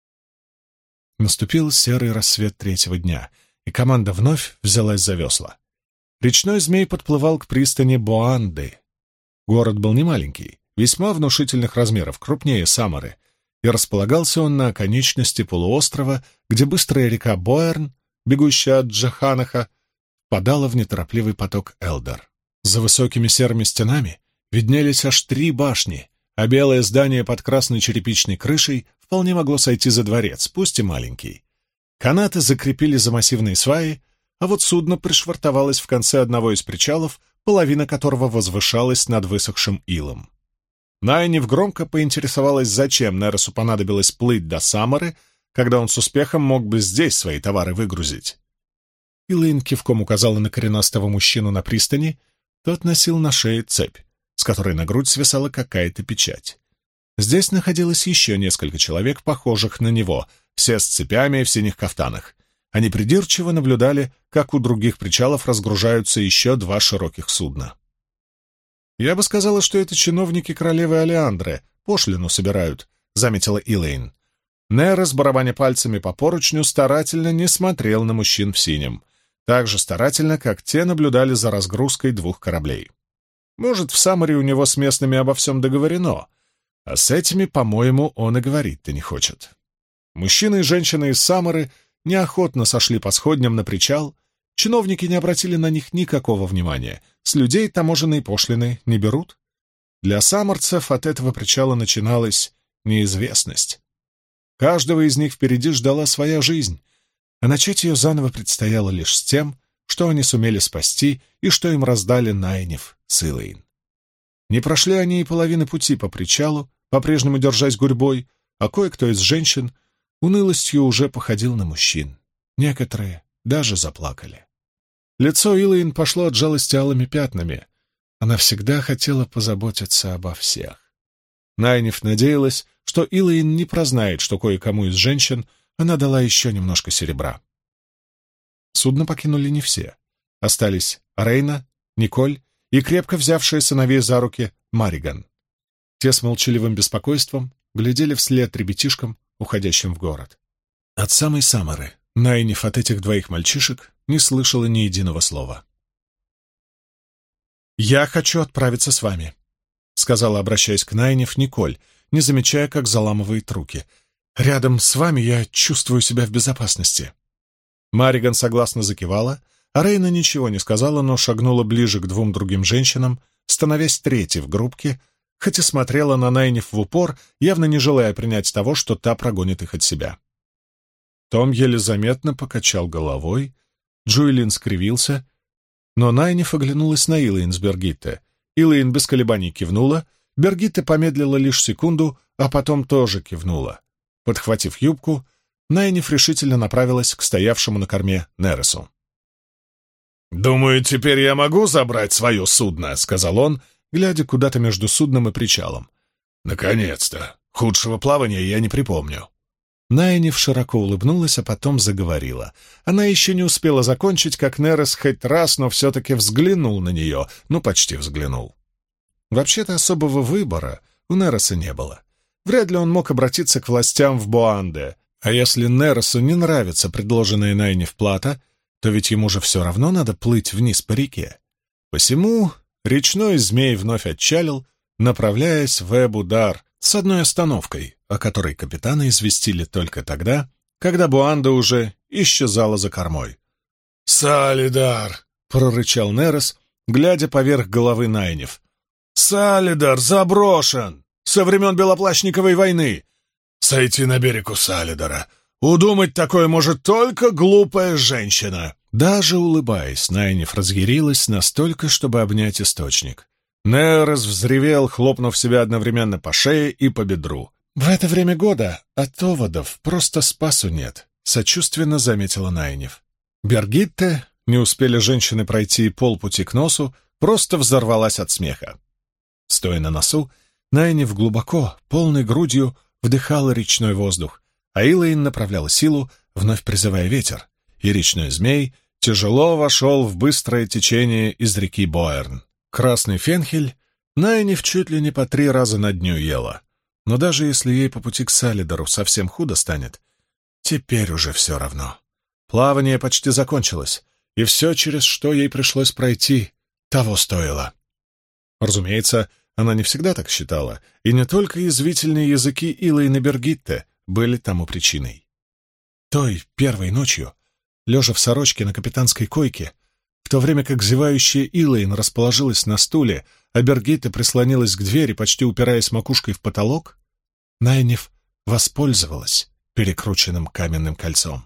Наступил серый рассвет третьего дня, и команда вновь взялась за весла. Речной змей подплывал к пристани Боанды. Город был немаленький, весьма внушительных размеров, крупнее Самары, и располагался он на оконечности полуострова, где быстрая река Боэрн, бегущая от Джаханаха, впадала в неторопливый поток Элдер. За высокими серыми стенами виднелись аж 3 башни, а белое здание под красной черепичной крышей вполне могло сойти за дворец, пусть и маленький. Канаты закрепили за массивные сваи, а вот судно пришвартовалось в конце одного из причалов, половина которого возвышалась над высохшим илом. Найниф громко поинтересовалась, зачем Нересу понадобилось плыть до Самары, когда он с успехом мог бы здесь свои товары выгрузить. Илэйн кивком указала на коренастого мужчину на пристани. Тот носил на шее цепь, с которой на грудь свисала какая-то печать. Здесь находилось еще несколько человек, похожих на него, все с цепями и в синих кафтанах. Они придирчиво наблюдали, как у других причалов разгружаются еще 2 широких судна. «Я бы сказала, что это чиновники королевы Алеандры, пошлину собирают», — заметила Илэйн. Нерес, барабаня пальцами по поручню, старательно не смотрел на мужчин в синем, так же старательно, как те наблюдали за разгрузкой 2 кораблей. Может, в Самаре у него с местными обо всем договорено, а с этими, по-моему, он и говорить-то не хочет. Мужчины и женщины из Самары неохотно сошли по сходням на причал, чиновники не обратили на них никакого внимания, с людей таможенные пошлины не берут. Для самарцев от этого причала начиналась неизвестность. Каждого из них впереди ждала своя жизнь, а начать ее заново предстояло лишь с тем, что они сумели спасти и что им раздали Найниф с Илэйн. Не прошли они и половины пути по причалу, по-прежнему держась гурьбой, а кое-кто из женщин унылостью уже походил на мужчин. Некоторые даже заплакали. Лицо Илэйн пошло от жалости алыми пятнами. Она всегда хотела позаботиться обо всех. Найниф надеялась, что Илэйн не прознает, что кое-кому из женщин она дала еще немножко серебра. Судно покинули не все. Остались Рейна, Николь и крепко взявшая сыновей за руки Мариган. Те с молчаливым беспокойством глядели вслед ребятишкам, уходящим в город. От самой Самары Найниф от этих 2 мальчишек не слышала ни единого слова. «Я хочу отправиться с вами», — сказала, обращаясь к Найниф, Николь, не замечая, как заламывает руки. «Рядом с вами я чувствую себя в безопасности». Мариган согласно закивала, а Рейна ничего не сказала, но шагнула ближе к 2 другим женщинам, становясь третьей в группке, хоть и смотрела на Найниф в упор, явно не желая принять того, что та прогонит их от себя. Том еле заметно покачал головой, Джуэлин скривился, но Найниф оглянулась на Илэйн с Бергитте. Илэйн без колебаний кивнула, Бергитте помедлила лишь секунду, а потом тоже кивнула. Подхватив юбку, Найниф решительно направилась к стоявшему на корме Нересу. «Думаю, теперь я могу забрать свое судно», — сказал он, глядя куда-то между судном и причалом. «Наконец-то! Худшего плавания я не припомню». Найниф широко улыбнулась, а потом заговорила. Она еще не успела закончить, как Нерес хоть раз, но все-таки взглянул на нее, почти взглянул. Вообще-то особого выбора у Нереса не было. Вряд ли он мог обратиться к властям в Боанде, а если Нересу не нравится предложенная Найниф плата, то ведь ему же все равно надо плыть вниз по реке. Посему речной змей вновь отчалил, направляясь в Эбудар с одной остановкой, о которой капитана известили только тогда, когда Боанда уже исчезала за кормой. «Салидар!» — прорычал Нерес, глядя поверх головы Найниф. «Салидар заброшен! Со времен Белоплащниковой войны! Сойти на берег у Салидара! Удумать такое может только глупая женщина!» Даже улыбаясь, Найниф разъярилась настолько, чтобы обнять источник. Нерес взревел, хлопнув себя одновременно по шее и по бедру. «В это время года от оводов просто спасу нет», — сочувственно заметила Найниф. Бергитте, не успели женщины пройти полпути к носу, просто взорвалась от смеха. Стоя на носу, Найниф глубоко, полной грудью вдыхала речной воздух, а Илэйн направляла силу, вновь призывая ветер, и речной змей тяжело вошел в быстрое течение из реки Боэрн. Красный фенхель Найниф чуть ли не по 3 раза на дню ела. Но даже если ей по пути к Салидару совсем худо станет, теперь уже все равно. Плавание почти закончилось, и все, через что ей пришлось пройти, того стоило. Разумеется, она не всегда так считала, и не только язвительные языки Илэйн и Бергитте были тому причиной. Той первой ночью, лежа в сорочке на капитанской койке, в то время как зевающая Илэйн расположилась на стуле, а Бергитте прислонилась к двери, почти упираясь макушкой в потолок, Найниф воспользовалась перекрученным каменным кольцом.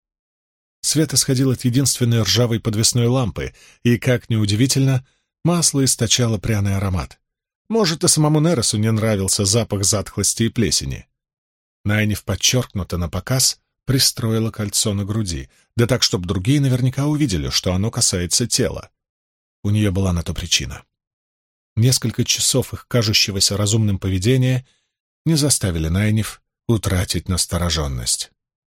Свет исходил от единственной ржавой подвесной лампы, и, как ни удивительно, масло источало пряный аромат. Может, и самому Нересу не нравился запах затхлости и плесени. Найниф подчеркнуто напоказ пристроила кольцо на груди, да так, чтобы другие наверняка увидели, что оно касается тела. У нее была на то причина. Несколько часов их кажущегося разумным поведения не заставили Найниф утратить настороженность.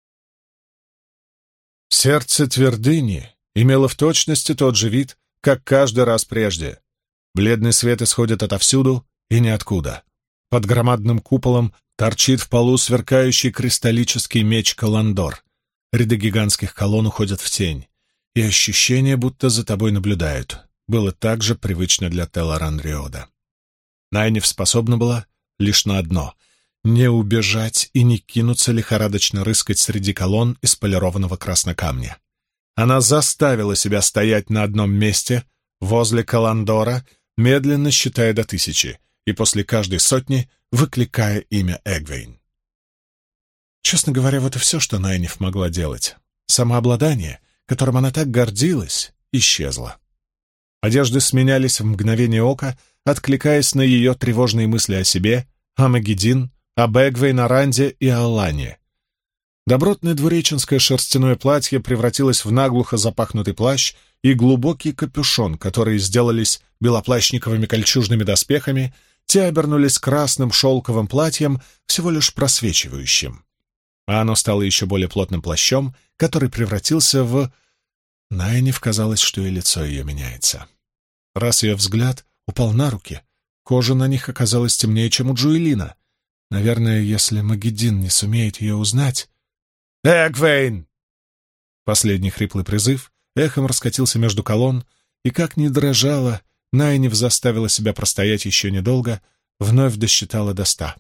Сердце твердыни имело в точности тот же вид, как каждый раз прежде. Бледный свет исходит отовсюду и ниоткуда. Под громадным куполом торчит в полу сверкающий кристаллический меч Каландор. Ряды гигантских колонн уходят в тень, и ощущение, будто за тобой наблюдают, было также привычно для Телларан-Риода. Найниф способна была лишь на одно — не убежать и не кинуться лихорадочно рыскать среди колонн из полированного краснокамня. Она заставила себя стоять на одном месте, возле Каландора, медленно считая до 1000, и после каждой сотни выкликая имя Эгвейн. Честно говоря, вот и все, что Найниф могла делать. Самообладание, которым она так гордилась, исчезло. Одежды сменялись в мгновение ока, откликаясь на ее тревожные мысли о себе, о Магедин, об Эгвейн, о Ранде и о Лане. Добротное двуреченское шерстяное платье превратилось в наглухо запахнутый плащ и глубокий капюшон, которые сделались белоплащниковыми кольчужными доспехами, те обернулись красным шелковым платьем, всего лишь просвечивающим. А оно стало еще более плотным плащом, который превратился в... Найниф казалось, что и лицо ее меняется. Раз ее взгляд упал на руки, кожа на них оказалась темнее, чем у Джуэлина. Наверное, если Магедин не сумеет ее узнать... «Эгвейн!» Последний хриплый призыв эхом раскатился между колонн, и, как ни дрожала, Найниф заставила себя простоять еще недолго, вновь досчитала до 100.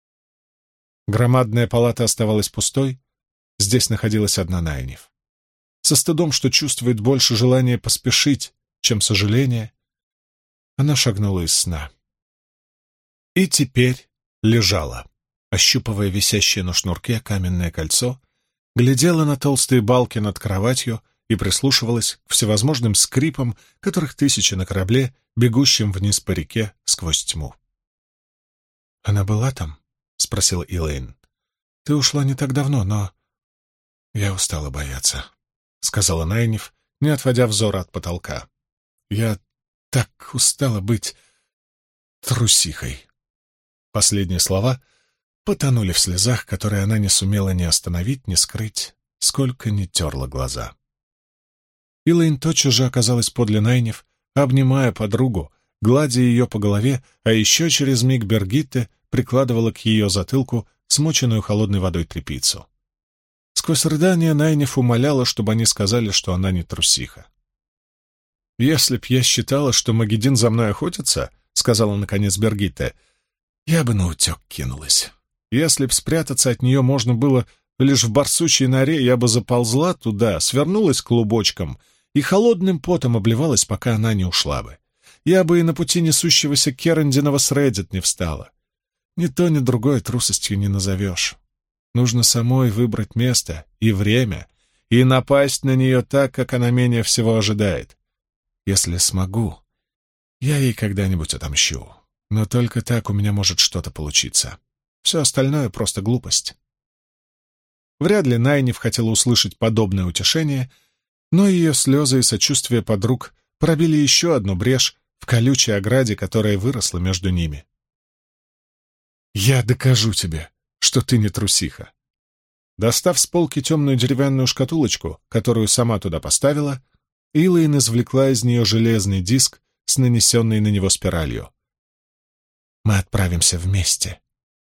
Громадная палата оставалась пустой, здесь находилась одна Найниф. Со стыдом, что чувствует больше желания поспешить, чем сожаление, она шагнула из сна. И теперь лежала, ощупывая висящее на шнурке каменное кольцо, глядела на толстые балки над кроватью и прислушивалась к всевозможным скрипам, которых тысячи на корабле, бегущем вниз по реке сквозь тьму. «Она была там?» — спросила Илэйн. «Ты ушла не так давно, но я устала бояться», — сказала Найниф, не отводя взора от потолка. «Я так устала быть трусихой». Последние слова потонули в слезах, которые она не сумела ни остановить, ни скрыть, сколько ни терла глаза. Илэйн тотчас же оказалась подле Найниф, обнимая подругу, гладя ее по голове, а еще через миг Бергитте прикладывала к ее затылку смоченную холодной водой тряпицу. Сквозь рыдания Найниф умоляла, чтобы они сказали, что она не трусиха. «Если б я считала, что Магеддин за мной охотится, — сказала наконец Бергитте, — я бы наутек кинулась. Если б спрятаться от нее можно было лишь в барсучьей норе, я бы заползла туда, свернулась клубочком и холодным потом обливалась, пока она не ушла бы. Я бы и на пути несущегося Керендинова Средит не встала. Ни то, ни другое трусостью не назовешь. Нужно самой выбрать место и время и напасть на нее так, как она менее всего ожидает. Если смогу, я ей когда-нибудь отомщу. Но только так у меня может что-то получиться. Все остальное — просто глупость». Вряд ли Найниф хотела услышать подобное утешение, но ее слезы и сочувствие подруг пробили еще одну брешь в колючей ограде, которая выросла между ними. «Я докажу тебе, что ты не трусиха». Достав с полки темную деревянную шкатулочку, которую сама туда поставила, Илэйн извлекла из нее железный диск с нанесенной на него спиралью. «Мы отправимся вместе».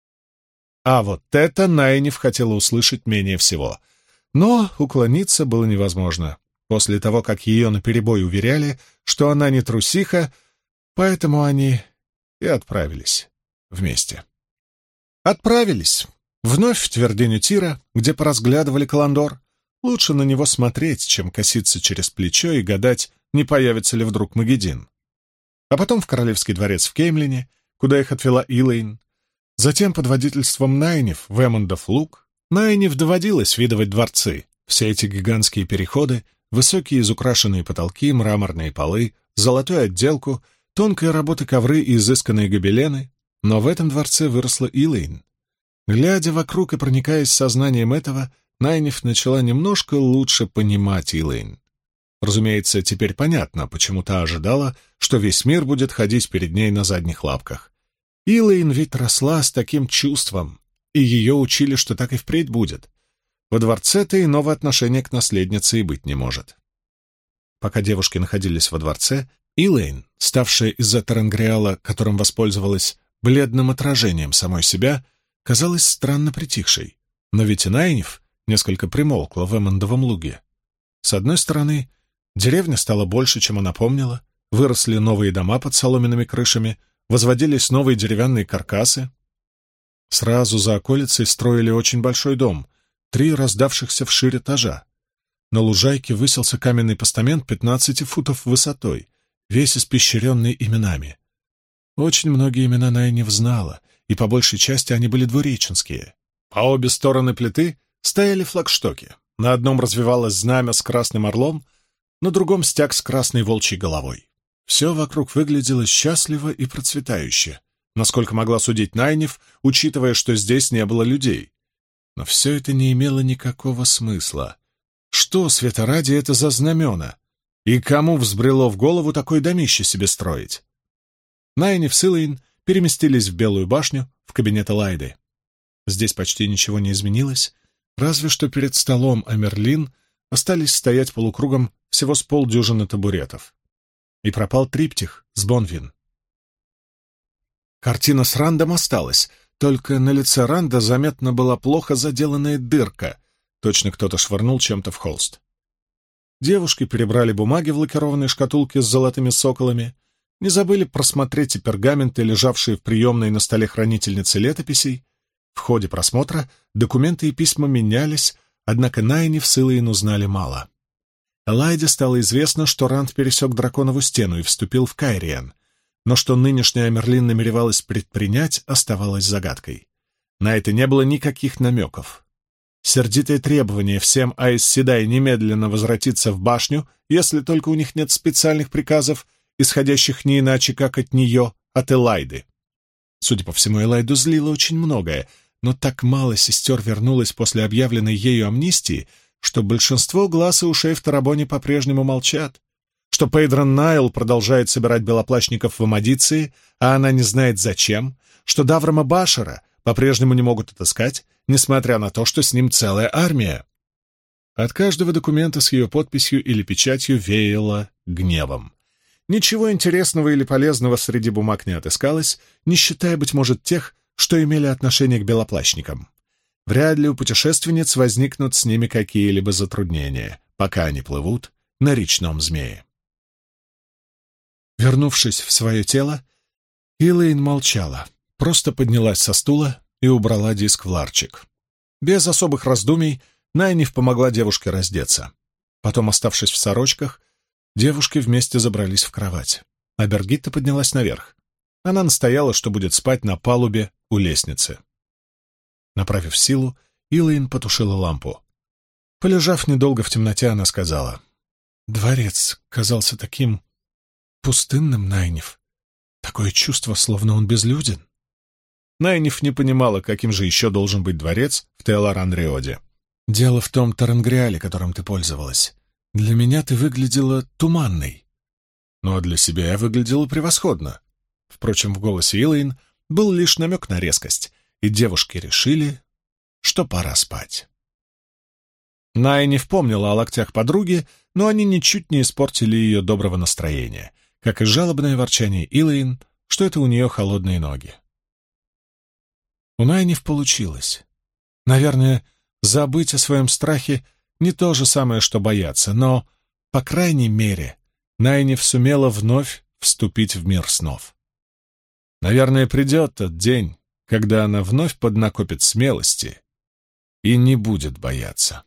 А вот это Найниф хотела услышать менее всего. Но уклониться было невозможно. После того, как ее наперебой уверяли, что она не трусиха, поэтому они и отправились вместе. Отправились вновь в твердыню Тира, где поразглядывали Каландор. Лучше на него смотреть, чем коситься через плечо и гадать, не появится ли вдруг Магеддин. А потом в королевский дворец в Кеймлине, куда их отвела Илэйн. Затем под водительством Найниф в Эммондов Луг. Найниф доводилось видывать дворцы, все эти гигантские переходы, высокие изукрашенные потолки, мраморные полы, золотую отделку, тонкой работы ковры и изысканные гобелены. Но в этом дворце выросла Илэйн. Глядя вокруг и проникаясь сознанием этого, Найниф начала немножко лучше понимать Илэйн. Разумеется, теперь понятно, почему та ожидала, что весь мир будет ходить перед ней на задних лапках. Илэйн ведь росла с таким чувством, и ее учили, что так и впредь будет. Во дворце-то иного отношения к наследнице и быть не может. Пока девушки находились во дворце, Илэйн, ставшая из-за Таренгриала, которым воспользовалась, бледным отражением самой себя, казалась странно притихшей. Но ведь и Найниф несколько примолкла в Эммондовом Луге. С одной стороны, деревня стала больше, чем она помнила, выросли новые дома под соломенными крышами, возводились новые деревянные каркасы. Сразу за околицей строили очень большой дом, 3 раздавшихся вширь этажа. На лужайке высился каменный постамент 15 футов высотой, весь испещренный именами. Очень многие имена Найниф знала, и по большей части они были двуреченские. По обе стороны плиты стояли флагштоки. На одном развивалось знамя с красным орлом, на другом стяг с красной волчьей головой. Все вокруг выглядело счастливо и процветающе, насколько могла судить Найниф, учитывая, что здесь не было людей. Но все это не имело никакого смысла. Что, света ради, это за знамена? И кому взбрело в голову такое домище себе строить? Найниф с Илэйн переместились в Белую башню, в кабинет Элайды. Здесь почти ничего не изменилось, разве что перед столом Амерлин остались стоять полукругом всего с полдюжины табуретов. И пропал триптих с Бонвин. Картина с Рандом осталась, только на лице Ранда заметно была плохо заделанная дырка, точно кто-то швырнул чем-то в холст. Девушки перебрали бумаги в лакированной шкатулке с золотыми соколами, не забыли просмотреть и пергаменты, лежавшие в приемной на столе хранительницы летописей. В ходе просмотра документы и письма менялись, однако Найниф с Илэйн узнали мало. Элайде стало известно, что Ранд пересек Драконову стену и вступил в Кайриен, но что нынешняя Амерлин намеревалась предпринять, оставалось загадкой. На это не было никаких намеков. Сердитое требование всем Аэс Седай немедленно возвратиться в башню, если только у них нет специальных приказов, исходящих не иначе, как от нее, от Элайды. Судя по всему, Элайду злило очень многое, но так мало сестер вернулось после объявленной ею амнистии, что большинство глаз и ушей в Тарабоне по-прежнему молчат, что Пейдрон Найл продолжает собирать белоплащников в Амадиции, а она не знает зачем, что Даврама Башара по-прежнему не могут отыскать, несмотря на то, что с ним целая армия. От каждого документа с ее подписью или печатью веяло гневом. Ничего интересного или полезного среди бумаг не отыскалось, не считая, быть может, тех, что имели отношение к белоплащникам. Вряд ли у путешественниц возникнут с ними какие-либо затруднения, пока они плывут на речном змее. Вернувшись в свое тело, Илэйн молчала, просто поднялась со стула и убрала диск в ларчик. Без особых раздумий Найниф помогла девушке раздеться. Потом, оставшись в сорочках, девушки вместе забрались в кровать, а Бергитта поднялась наверх. Она настояла, что будет спать на палубе у лестницы. Направив силу, Илэйн потушила лампу. Полежав недолго в темноте, она сказала: «Дворец казался таким пустынным, Найниф. Такое чувство, словно он безлюден». Найниф не понимала, каким же еще должен быть дворец в Телларан-Риоде. «Дело в том Тарангриале, которым ты пользовалась. Для меня ты выглядела туманной». «Ну, а для себя я выглядела превосходно». Впрочем, в голосе Илэйн был лишь намек на резкость, и девушки решили, что пора спать. Найниф помнила о локтях подруги, но они ничуть не испортили ее доброго настроения, как и жалобное ворчание Илэйн, что это у нее холодные ноги. У Найниф получилось. Наверное, забыть о своем страхе не то же самое, что бояться, но, по крайней мере, Найниф сумела вновь вступить в мир снов. Наверное, придет тот день, когда она вновь поднакопит смелости и не будет бояться.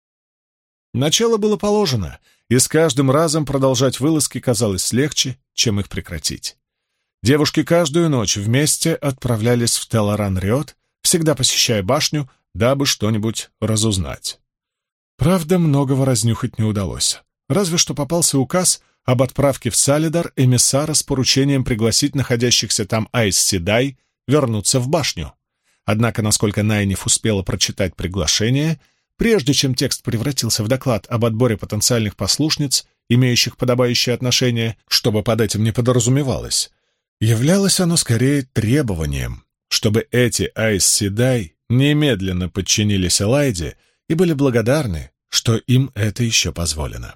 Начало было положено, и с каждым разом продолжать вылазки казалось легче, чем их прекратить. Девушки каждую ночь вместе отправлялись в Телларан-Риод, всегда посещая башню, дабы что-нибудь разузнать. Правда, многого разнюхать не удалось. Разве что попался указ об отправке в Салидар эмиссара с поручением пригласить находящихся там Аэс Седай вернуться в башню. Однако, насколько Найниф успела прочитать приглашение, прежде чем текст превратился в доклад об отборе потенциальных послушниц, имеющих подобающее отношение, чтобы под этим не подразумевалось, являлось оно скорее требованием, чтобы эти Аэс Седай немедленно подчинились Элайде и были благодарны, что им это еще позволено.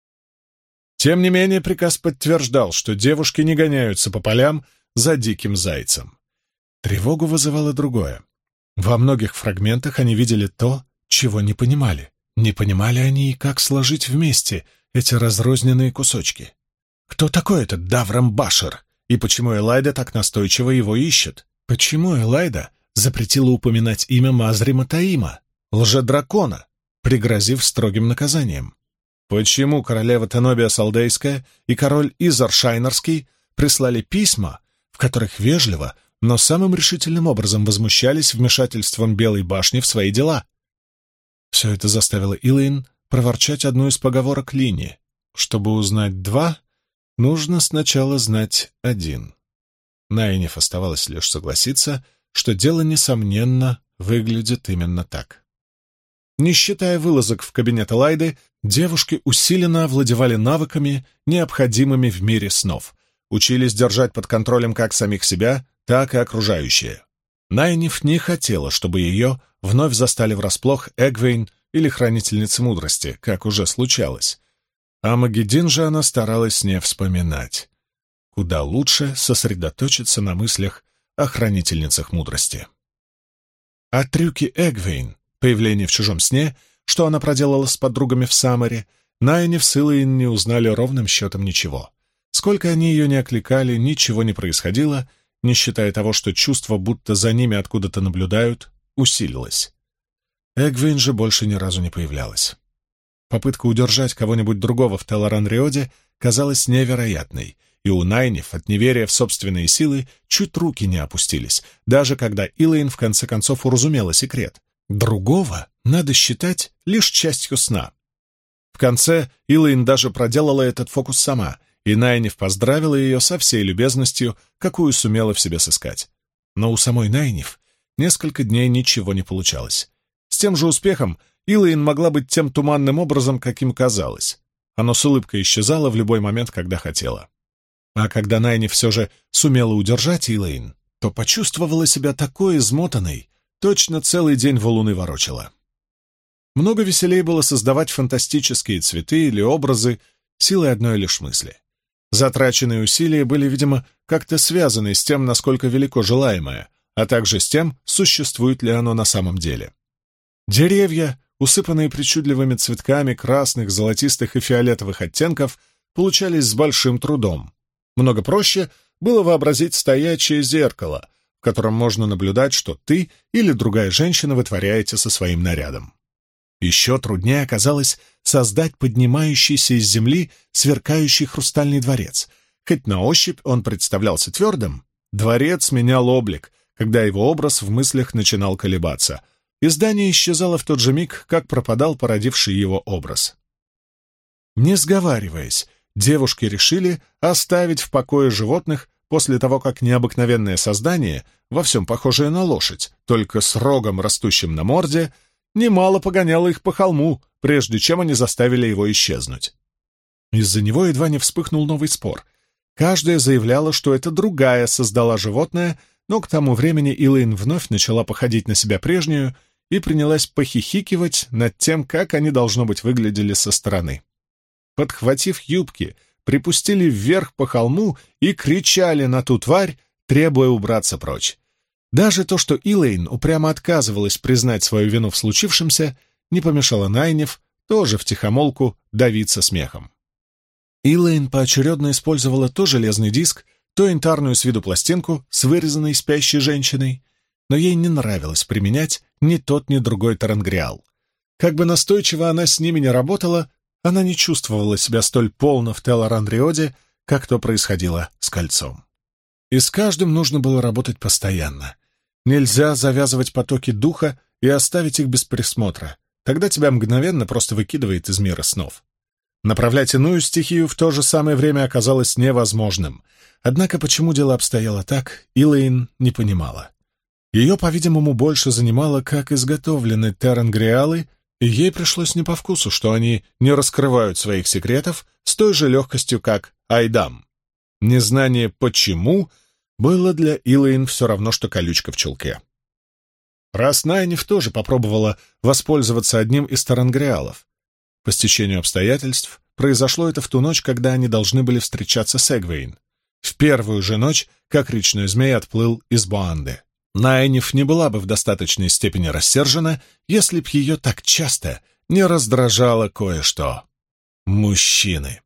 Тем не менее, приказ подтверждал, что девушки не гоняются по полям за диким зайцем. Тревогу вызывало другое. Во многих фрагментах они видели то, чего не понимали. Не понимали они и как сложить вместе эти разрозненные кусочки. Кто такой этот Даврам Башар? И почему Элайда так настойчиво его ищет? Почему Элайда запретила упоминать имя Мазрима Таима, лжедракона, пригрозив строгим наказанием? Почему королева Тенобия Салдейская и король Изар Шайнарский прислали письма, в которых вежливо, но самым решительным образом возмущались вмешательством Белой башни в свои дела? Все это заставило Илэйн проворчать одну из поговорок Лини. Чтобы узнать два, нужно сначала знать один. Найниф оставалось лишь согласиться, что дело, несомненно, выглядит именно так. Не считая вылазок в кабинет Элайды, девушки усиленно овладевали навыками, необходимыми в мире снов, учились держать под контролем как самих себя, так и окружающие. Найниф не хотела, чтобы ее вновь застали врасплох Эгвейн или Хранительница Мудрости, как уже случалось. А Магеддин же она старалась не вспоминать. Куда лучше сосредоточиться на мыслях о Хранительницах Мудрости. О трюке Эгвейн, появление в чужом сне, что она проделала с подругами в Самаре, Найниф с Илэйн не узнали ровным счетом ничего. Сколько они ее не окликали, ничего не происходило, не считая того, что чувство, будто за ними откуда-то наблюдают, усилилось. Эгвейн же больше ни разу не появлялась. Попытка удержать кого-нибудь другого в Телларан-Риоде казалась невероятной, и у Найниф от неверия в собственные силы чуть руки не опустились, даже когда Илэйн в конце концов уразумела секрет. Другого надо считать лишь частью сна. В конце Илэйн даже проделала этот фокус сама, и Найниф поздравила ее со всей любезностью, какую сумела в себе сыскать. Но у самой Найниф несколько дней ничего не получалось. С тем же успехом Илэйн могла быть тем туманным образом, каким казалось. Оно с улыбкой исчезало в любой момент, когда хотела. А когда Найниф все же сумела удержать Илэйн, то почувствовала себя такой измотанной, точно целый день валуны ворочала. Много веселей было создавать фантастические цветы или образы силой одной лишь мысли. Затраченные усилия были, видимо, как-то связаны с тем, насколько велико желаемое, а также с тем, существует ли оно на самом деле. Деревья, усыпанные причудливыми цветками красных, золотистых и фиолетовых оттенков, получались с большим трудом. Много проще было вообразить стоячее зеркало, в котором можно наблюдать, что ты или другая женщина вытворяете со своим нарядом. Еще труднее оказалось создать поднимающийся из земли сверкающий хрустальный дворец. Хоть на ощупь он представлялся твердым, дворец менял облик, когда его образ в мыслях начинал колебаться, и здание исчезало в тот же миг, как пропадал породивший его образ. Не сговариваясь, девушки решили оставить в покое животных после того, как необыкновенное создание, во всем похожее на лошадь, только с рогом, растущим на морде, немало погоняло их по холму, прежде чем они заставили его исчезнуть. Из-за него едва не вспыхнул новый спор. Каждая заявляла, что это другая создала животное, но к тому времени Илэйн вновь начала походить на себя прежнюю и принялась похихикивать над тем, как они, должно быть, выглядели со стороны. Подхватив юбки, припустили вверх по холму и кричали на ту тварь, требуя убраться прочь. Даже то, что Илэйн упрямо отказывалась признать свою вину в случившемся, не помешало Найниф тоже втихомолку давиться смехом. Илэйн поочередно использовала то железный диск, то янтарную с виду пластинку с вырезанной спящей женщиной, но ей не нравилось применять ни тот, ни другой тарангриал. Как бы настойчиво она с ними не работала, она не чувствовала себя столь полно в Телорандриоде, как то происходило с кольцом. И с каждым нужно было работать постоянно. Нельзя завязывать потоки духа и оставить их без присмотра. Тогда тебя мгновенно просто выкидывает из мира снов. Направлять иную стихию в то же самое время оказалось невозможным. Однако почему дело обстояло так, Илэйн не понимала. Ее, по-видимому, больше занимало, как изготовлены терангриалы, и ей пришлось не по вкусу, что они не раскрывают своих секретов с той же легкостью, как Айдам. Незнание «почему» было для Илэйн все равно, что колючка в чулке. Раз Найниф тоже попробовала воспользоваться одним из тарангриалов. По стечению обстоятельств произошло это в ту ночь, когда они должны были встречаться с Эгвейн. В первую же ночь, как речной змей отплыл из Боанды. Найниф не была бы в достаточной степени рассержена, если б ее так часто не раздражало кое-что. Мужчины.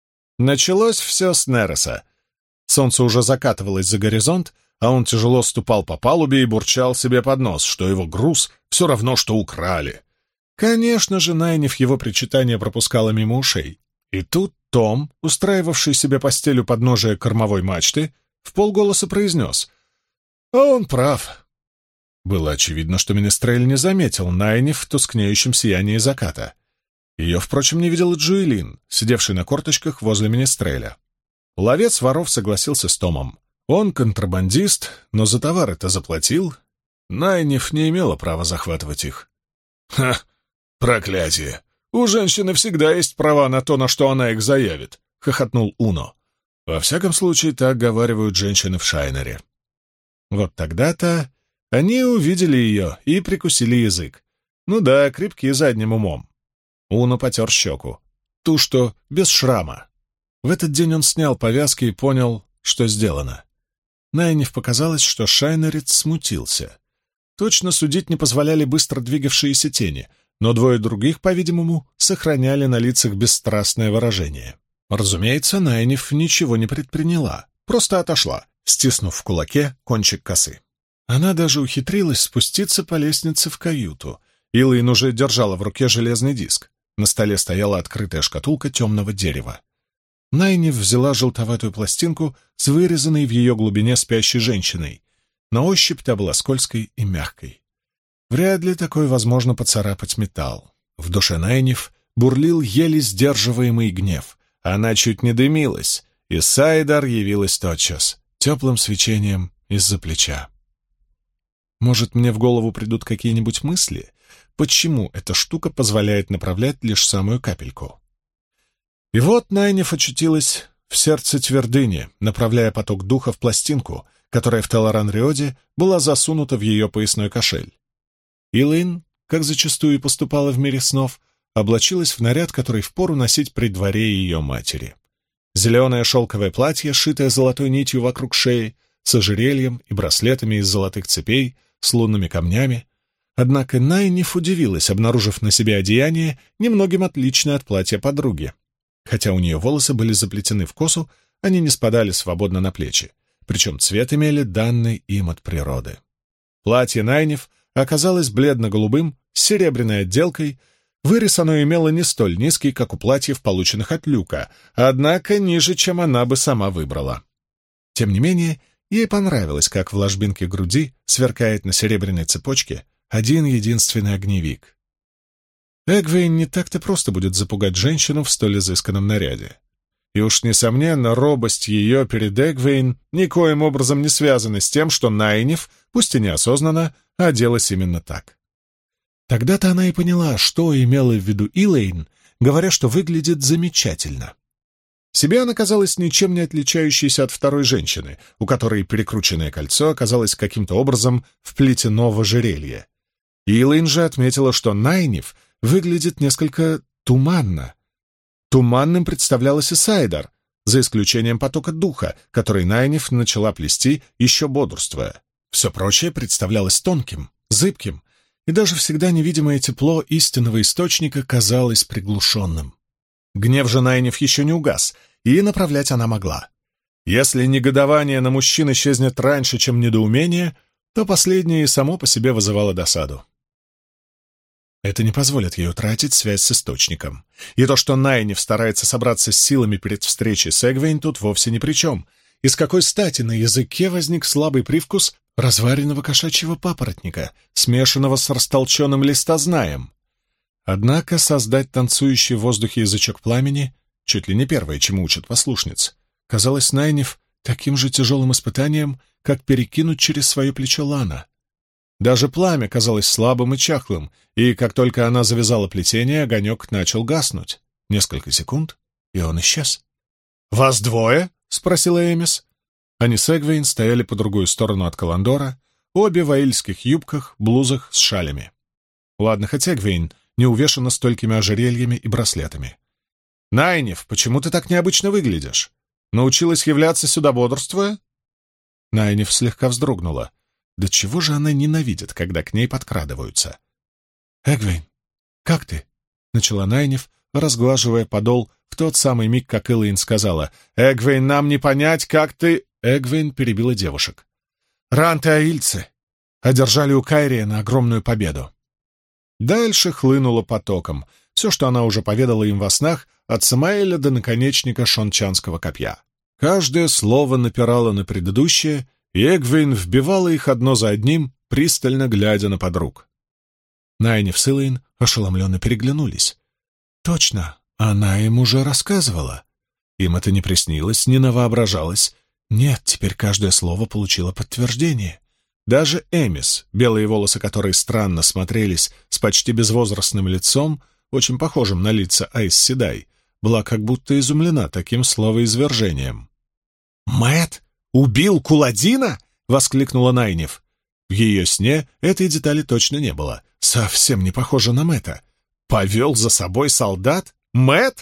Началось все с Нереса. Солнце уже закатывалось за горизонт, а он тяжело ступал по палубе и бурчал себе под нос, что его груз все равно, что украли. Конечно же, Найниф его причитания пропускала мимо ушей. И тут Том, устраивавший себе постель у подножия кормовой мачты, вполголоса произнес: «А он прав». Было очевидно, что Менестрель не заметил Найниф в тускнеющем сиянии заката. Ее, впрочем, не видела Джуэлин, сидевший на корточках возле Менестреля. Ловец воров согласился с Томом. Он контрабандист, но за товар-то заплатил. Найниф не имела права захватывать их. «Ха! Проклятие! У женщины всегда есть права на то, на что она их заявит», — хохотнул Уно. «Во всяком случае, так говаривают женщины в Шайнере». Вот тогда-то они увидели ее и прикусили язык. Ну да, крепкие задним умом. Уно потер щеку. Ту, что без шрама. В этот день он снял повязки и понял, что сделано. Найниф показалось, что шайнерец смутился. Точно судить не позволяли быстро двигавшиеся тени, но двое других, по-видимому, сохраняли на лицах бесстрастное выражение. Разумеется, Найниф ничего не предприняла, просто отошла, стиснув в кулаке кончик косы. Она даже ухитрилась спуститься по лестнице в каюту. Илэйн уже держала в руке железный диск. На столе стояла открытая шкатулка темного дерева. Найниф взяла желтоватую пластинку с вырезанной в ее глубине спящей женщиной. На ощупь та была скользкой и мягкой. Вряд ли такое возможно поцарапать металл. В душе Найниф бурлил еле сдерживаемый гнев. Она чуть не дымилась, и Сайдар явилась тотчас, теплым свечением из-за плеча. Может, мне в голову придут какие-нибудь мысли, почему эта штука позволяет направлять лишь самую капельку? И вот Найниф очутилась в сердце твердыни, направляя поток духа в пластинку, которая в Телоран-Риоде была засунута в ее поясной кошель. Илэйн, как зачастую и поступала в мире снов, облачилась в наряд, который впору носить при дворе ее матери. Зеленое шелковое платье, шитое золотой нитью вокруг шеи, с ожерельем и браслетами из золотых цепей, с лунными камнями. Однако Найниф удивилась, обнаружив на себе одеяние, немногим отличное от платья подруги. Хотя у нее волосы были заплетены в косу, они не спадали свободно на плечи, причем цвет имели данный им от природы. Платье Найниф оказалось бледно-голубым, с серебряной отделкой. Вырез оно имело не столь низкий, как у платьев, полученных от Люка, однако ниже, чем она бы сама выбрала. Тем не менее, ей понравилось, как в ложбинке груди сверкает на серебряной цепочке один единственный огневик. Эгвейн не так-то просто будет запугать женщину в столь изысканном наряде. И уж, несомненно, робость ее перед Эгвейн никоим образом не связана с тем, что Найниф, пусть и неосознанно, оделась именно так. Тогда-то она и поняла, что имела в виду Илэйн, говоря, что выглядит замечательно. Себе она казалась ничем не отличающейся от второй женщины, у которой перекрученное кольцо оказалось каким-то образом вплетено в ожерелье. Илэйн же отметила, что Найниф выглядит несколько туманно. Туманным представлялась и Сайдар, за исключением потока духа, который Найниф начала плести, еще бодрствуя. Все прочее представлялось тонким, зыбким, и даже всегда невидимое тепло истинного источника казалось приглушенным. Гнев же Найниф еще не угас, и направлять она могла. Если негодование на мужчин исчезнет раньше, чем недоумение, то последнее и само по себе вызывало досаду. Это не позволит ей утратить связь с источником. И то, что Найниф старается собраться с силами перед встречей с Эгвейн, тут вовсе ни при чем. И с какой стати на языке возник слабый привкус разваренного кошачьего папоротника, смешанного с растолченным листознаем? Однако создать танцующий в воздухе язычок пламени, чуть ли не первое, чему учат послушниц, казалось Найниф таким же тяжелым испытанием, как перекинуть через свое плечо лана. Даже пламя казалось слабым и чахлым, и как только она завязала плетение, огонек начал гаснуть. Несколько секунд, и он исчез. «Вас двое?» — спросила Эмис. Они с Эгвейн стояли по другую сторону от Каландора, обе в аильских юбках, блузах с шалями. Ладно, хоть Эгвейн не увешана столькими ожерельями и браслетами. «Найниф, почему ты так необычно выглядишь? Научилась являться сюда бодрствуя?» Найниф слегка вздрогнула. Да чего же она ненавидит, когда к ней подкрадываются? «Эгвейн, как ты?» — начала Найниф, разглаживая подол в тот самый миг, как Илэйн сказала: «Эгвейн, нам не понять, как ты...» Эгвейн перебила девушек. «Ранты аильцы одержали у Кайриена огромную победу». Дальше хлынуло потоком все, что она уже поведала им во снах, от Самаэля до наконечника шончанского копья. Каждое слово напирало на предыдущее, и Эгвейн вбивала их одно за одним, пристально глядя на подруг. Найниф с Илэйн ошеломленно переглянулись. Точно, она им уже рассказывала. Им это не приснилось, не навоображалось. Нет, теперь каждое слово получило подтверждение. Даже Эмис, белые волосы которой странно смотрелись с почти безвозрастным лицом, очень похожим на лица Айс Седай, была как будто изумлена таким словоизвержением. «Мэтт убил Куладина?» — воскликнула Найниф. В ее сне этой детали точно не было. Совсем не похоже на Мэтта. Повел за собой солдат? Мэтт?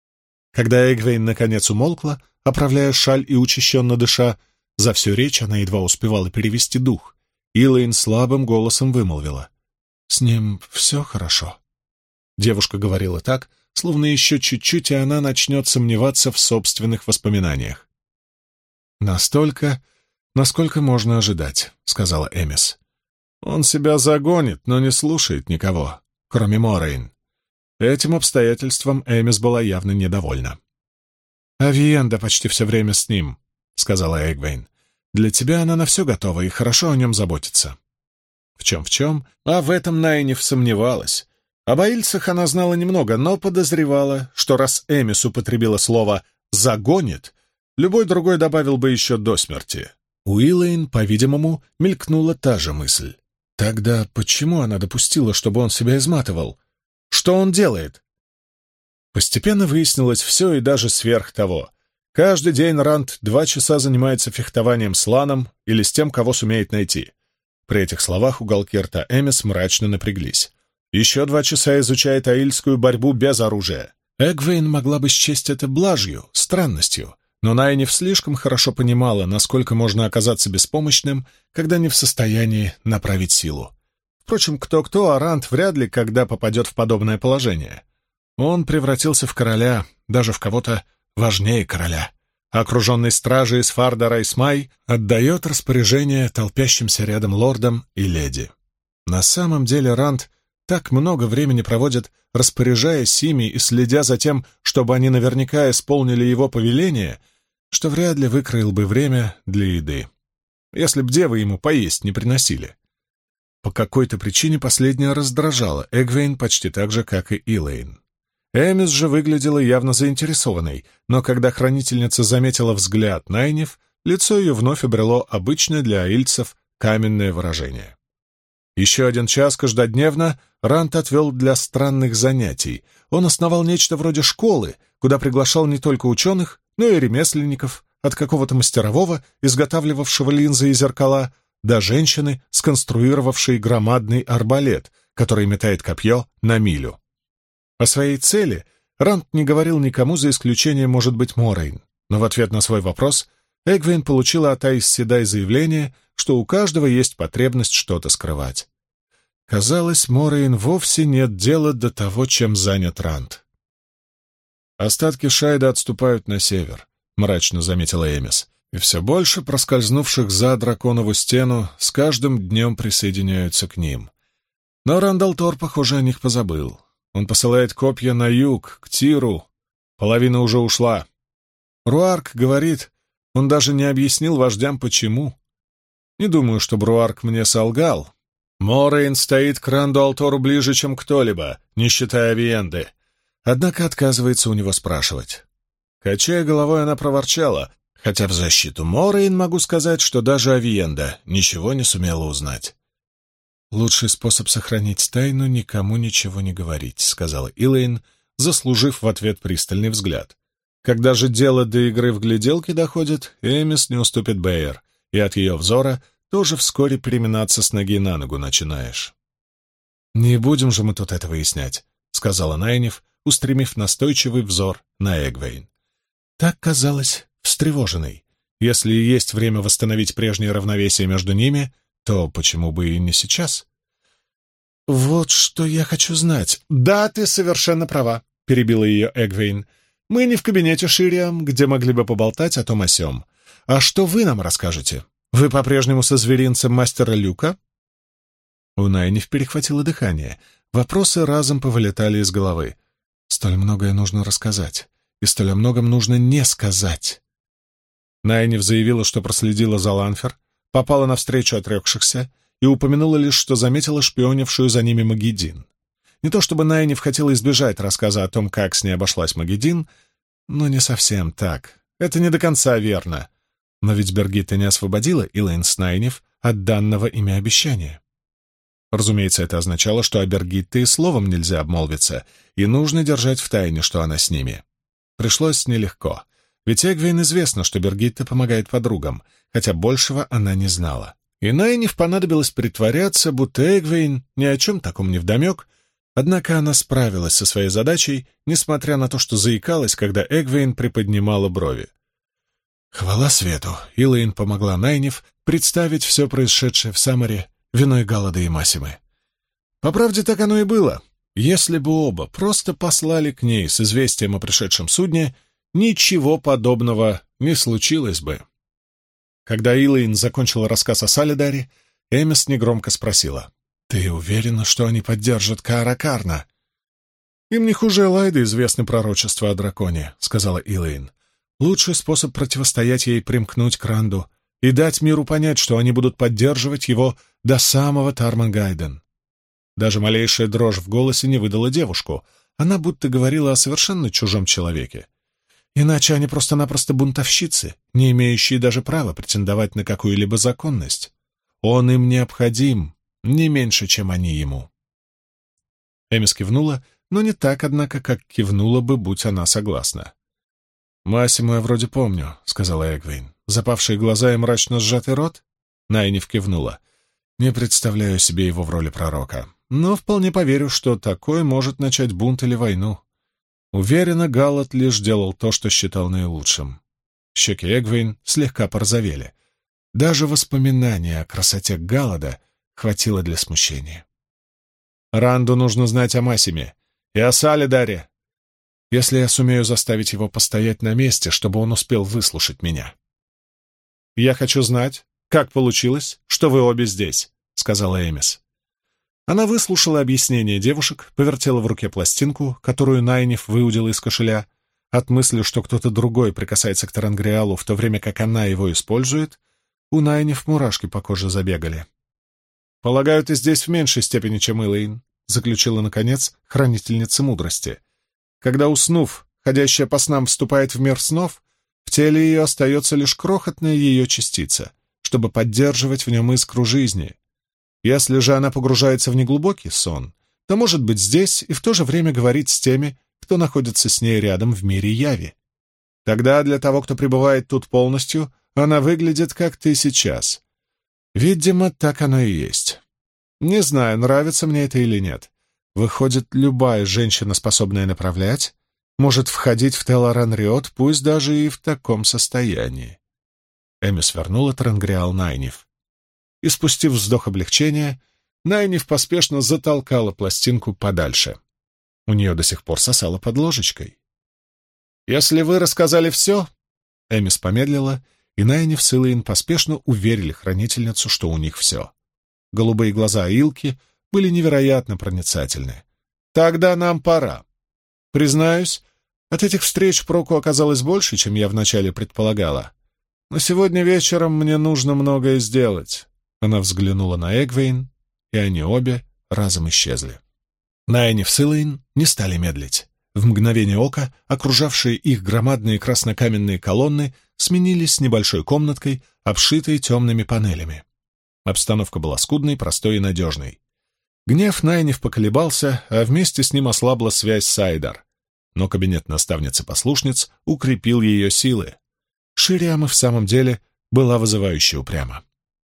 Когда Эгвейн наконец умолкла, оправляя шаль и учащенно дыша, за всю речь она едва успевала перевести дух. Илэйн слабым голосом вымолвила: «С ним все хорошо». Девушка говорила так, словно еще чуть-чуть, и она начнет сомневаться в собственных воспоминаниях. «Настолько, насколько можно ожидать», — сказала Эмис. «Он себя загонит, но не слушает никого, кроме Морейн». Этим обстоятельством Эмис была явно недовольна. «Авиенда почти все время с ним», — сказала Эгвейн. «Для тебя она на все готова и хорошо о нем заботится». В чем, а в этом Найниф сомневалась. Об аильцах она знала немного, но подозревала, что раз Эмис употребила слово «загонит», любой другой добавил бы еще до смерти. У Илэйн, по-видимому, мелькнула та же мысль. Тогда почему она допустила, чтобы он себя изматывал? Что он делает? Постепенно выяснилось все и даже сверх того. Каждый день Ранд 2 часа занимается фехтованием с Ланом или с тем, кого сумеет найти. При этих словах уголки рта Эмис мрачно напряглись. Еще 2 часа изучает аильскую борьбу без оружия. Эгвейн могла бы счесть это блажью, странностью, но Найниф слишком хорошо понимала, насколько можно оказаться беспомощным, когда не в состоянии направить силу. Впрочем, кто-кто, а Ранд вряд ли когда попадет в подобное положение. Он превратился в короля, даже в кого-то важнее короля. Окруженный стражей из Фардара и Смай отдает распоряжение толпящимся рядом лордам и леди. На самом деле Ранд так много времени проводит, распоряжаясь ими и следя за тем, чтобы они наверняка исполнили его повеление, что вряд ли выкроил бы время для еды, если б девы ему поесть не приносили. По какой-то причине последняя раздражала Эгвейн почти так же, как и Илэйн. Эмис же выглядела явно заинтересованной, но когда хранительница заметила взгляд Найниф, лицо ее вновь обрело обычное для аильцев каменное выражение. Еще 1 час каждодневно Ранд отвел для странных занятий. Он основал нечто вроде школы, куда приглашал не только ученых, но и ремесленников, от какого-то мастерового, изготавливавшего линзы и зеркала, до женщины, сконструировавшей громадный арбалет, который метает копье на милю. О своей цели Ранд не говорил никому, за исключением, может быть, Морейн, но в ответ на свой вопрос Эгвейн получила от Аис Седай заявление, что у каждого есть потребность что-то скрывать. Казалось, Морейн вовсе нет дела до того, чем занят Ранд. «Остатки Шайда отступают на север», — мрачно заметила Эмис, «и все больше проскользнувших за драконову стену с каждым днем присоединяются к ним. Но Рандалтор, похоже, о них позабыл. Он посылает копья на юг, к Тиру. Половина уже ушла. Руарк говорит, он даже не объяснил вождям, почему. Не думаю, что Руарк мне солгал. Морейн стоит к Рандалтору ближе, чем кто-либо, не считая Авиенды. Однако отказывается у него спрашивать». Качая головой, она проворчала, хотя в защиту Морейн могу сказать, что даже Авиенда ничего не сумела узнать. «Лучший способ сохранить тайну — никому ничего не говорить», — сказала Илэйн, заслужив в ответ пристальный взгляд. Когда же дело до игры в гляделки доходит, Эмис не уступит Бэйр, и от ее взора тоже вскоре переминаться с ноги на ногу начинаешь. «Не будем же мы тут это выяснять», — сказала Найниф, устремив настойчивый взор на Эгвейн. Так казалось встревоженной. Если и есть время восстановить прежнее равновесие между ними, то почему бы и не сейчас? «Вот что я хочу знать». «Да, ты совершенно права», — перебила ее Эгвейн. «Мы не в кабинете Шириам, где могли бы поболтать о том о сём. А что вы нам расскажете? Вы по-прежнему со зверинцем мастера Люка?» У Найниф перехватило дыхание. Вопросы разом повылетали из головы. Столь многое нужно рассказать, и столь о многом нужно не сказать. Найниф заявила, что проследила за Ланфер, попала навстречу отрекшихся и упомянула лишь, что заметила шпионившую за ними Магеддин. Не то чтобы Найниф хотела избежать рассказа о том, как с ней обошлась Магеддин, но не совсем так. Это не до конца верно. Но ведь Бергитта не освободила Илэйн с Найниф от данного ими обещания. Разумеется, это означало, что о Бергитте и словом нельзя обмолвиться, и нужно держать в тайне, что она с ними. Пришлось нелегко, ведь Эгвейн известно, что Бергитта помогает подругам, хотя большего она не знала. И Найниф понадобилось притворяться, будто Эгвейн ни о чем таком не вдомек, однако она справилась со своей задачей, несмотря на то, что заикалась, когда Эгвейн приподнимала брови. Хвала свету, Илэйн помогла Найниф представить все происшедшее в Самаре виной Галлада и Массимы. По правде, так оно и было. Если бы оба просто послали к ней с известием о пришедшем судне, ничего подобного не случилось бы. Когда Илэйн закончила рассказ о Салидаре, Эмис негромко спросила: «Ты уверена, что они поддержат Каара Карна?» «Им не хуже Элайды известны пророчества о драконе», — сказала Илэйн. «Лучший способ противостоять ей — примкнуть к Ранду и дать миру понять, что они будут поддерживать его до самого Тармангайден. Даже малейшая дрожь в голосе не выдала девушку. Она будто говорила о совершенно чужом человеке. Иначе они просто-напросто бунтовщицы, не имеющие даже права претендовать на какую-либо законность. Он им необходим, не меньше, чем они ему. Эмис кивнула, но не так, однако, как кивнула бы, будь она согласна. «Массиму я вроде помню», — сказала Эгвейн. «Запавшие глаза и мрачно сжатый рот?» Найниф кивнула. «Не представляю себе его в роли пророка, но вполне поверю, что такой может начать бунт или войну. Уверена, Галлад лишь делал то, что считал наилучшим». Щеки Эгвейн слегка порозовели. Даже воспоминания о красоте Галлада хватило для смущения. «Ранду нужно знать о Массиме и о Салидаре, если я сумею заставить его постоять на месте, чтобы он успел выслушать меня. Я хочу знать, как получилось, что вы обе здесь», — сказала Эмис. Она выслушала объяснение девушек, повертела в руке пластинку, которую Найниф выудила из кошеля. От мысли, что кто-то другой прикасается к Тарангриалу, в то время как она его использует, у Найниф мурашки по коже забегали. «Полагаю, ты здесь в меньшей степени, чем Элэйн», — заключила, наконец, хранительница мудрости. «Когда, уснув, ходящая по снам вступает в мир снов, в теле ее остается лишь крохотная ее частица, чтобы поддерживать в нем искру жизни. Если же она погружается в неглубокий сон, то может быть здесь и в то же время говорить с теми, кто находится с ней рядом в мире яви. Тогда для того, кто пребывает тут полностью, она выглядит, как ты сейчас. Видимо, так оно и есть. Не знаю, нравится мне это или нет. Выходит, любая женщина, способная направлять, может входить в Теларан-Риот, пусть даже и в таком состоянии». Эмис вернула Тарангриал Найниф. И, спустив вздох облегчения, Найниф поспешно затолкала пластинку подальше. У нее до сих пор сосало под ложечкой. «Если вы рассказали все...» Эмис помедлила, и Найниф с Элэйн поспешно уверили хранительницу, что у них все. Голубые глаза Илки были невероятно проницательны. «Тогда нам пора. Признаюсь, от этих встреч проку оказалось больше, чем я вначале предполагала. Но сегодня вечером мне нужно многое сделать». Она взглянула на Эгвейн, и они обе разом исчезли. Найниф с Элэйн не стали медлить. В мгновение ока окружавшие их громадные краснокаменные колонны сменились небольшой комнаткой, обшитой темными панелями. Обстановка была скудной, простой и надежной. Гнев Найниф поколебался, а вместе с ним ослабла связь с Айдар. Но кабинет наставницы-послушниц укрепил ее силы. Шириам и в самом деле была вызывающе упряма.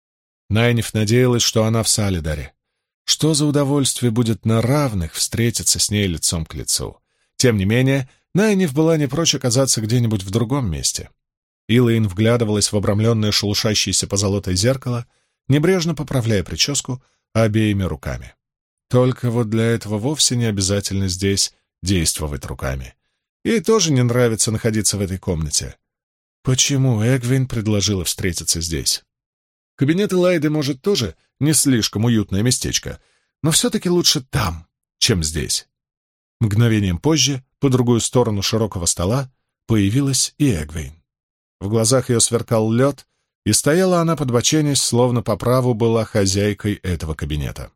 Найниф надеялась, что она в Салидаре. Что за удовольствие будет на равных встретиться с ней лицом к лицу. Тем не менее, Найниф была не прочь оказаться где-нибудь в другом месте. Элэйн вглядывалась в обрамленное шелушащееся позолотой зеркало, небрежно поправляя прическу обеими руками. Только вот для этого вовсе не обязательно здесь действовать руками. Ей тоже не нравится находиться в этой комнате. Почему Эгвейн предложила встретиться здесь? Кабинет Элайды, может, тоже не слишком уютное местечко, но все-таки лучше там, чем здесь. Мгновением позже, по другую сторону широкого стола, появилась и Эгвейн. В глазах ее сверкал лед, и стояла она подбоченясь, словно по праву была хозяйкой этого кабинета.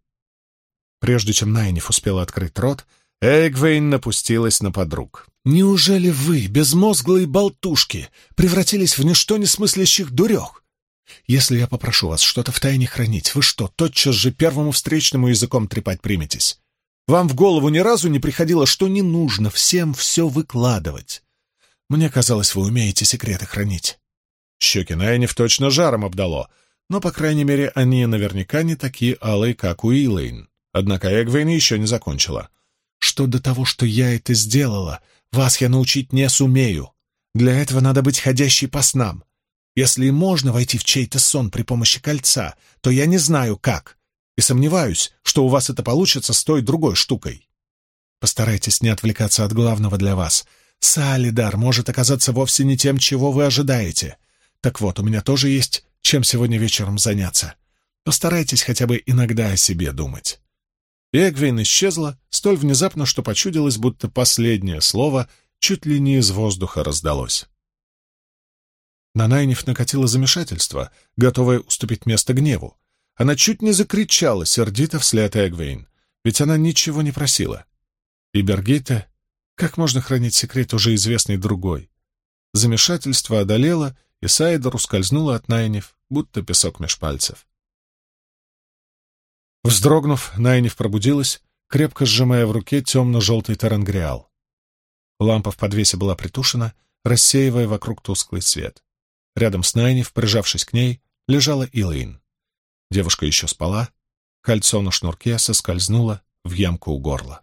Прежде чем Найниф успела открыть рот, Эгвейн напустилась на подруг. «Неужели вы, безмозглые болтушки, превратились в ничто не смыслящих дурех? Если я попрошу вас что-то втайне хранить, вы что, тотчас же первому встречному языком трепать приметесь? Вам в голову ни разу не приходило, что не нужно всем все выкладывать? Мне казалось, вы умеете секреты хранить». Щеки Найниф точно жаром обдало, но, по крайней мере, они наверняка не такие алые, как у Элэйн. Однако Эгвейн еще не закончила. «Что до того, что я это сделала, вас я научить не сумею. Для этого надо быть ходящей по снам. Если и можно войти в чей-то сон при помощи кольца, то я не знаю, как, и сомневаюсь, что у вас это получится с той другой штукой. Постарайтесь не отвлекаться от главного для вас. Салидар может оказаться вовсе не тем, чего вы ожидаете. Так вот, у меня тоже есть чем сегодня вечером заняться. Постарайтесь хотя бы иногда о себе думать». Эгвейн исчезла столь внезапно, что почудилось, будто последнее слово чуть ли не из воздуха раздалось. На Найниф накатило замешательство, готовое уступить место гневу. Она чуть не закричала, сердито вслед Эгвейн, ведь она ничего не просила. И Бергитте, как можно хранить секрет, уже известный другой? Замешательство одолело, и Сайдор ускользнула от Найниф, будто песок меж пальцев. Вздрогнув, Найниф пробудилась, крепко сжимая в руке темно-желтый тарангриал. Лампа в подвесе была притушена, рассеивая вокруг тусклый свет. Рядом с Найниф, прижавшись к ней, лежала Илэйн. Девушка еще спала, кольцо на шнурке соскользнуло в ямку у горла.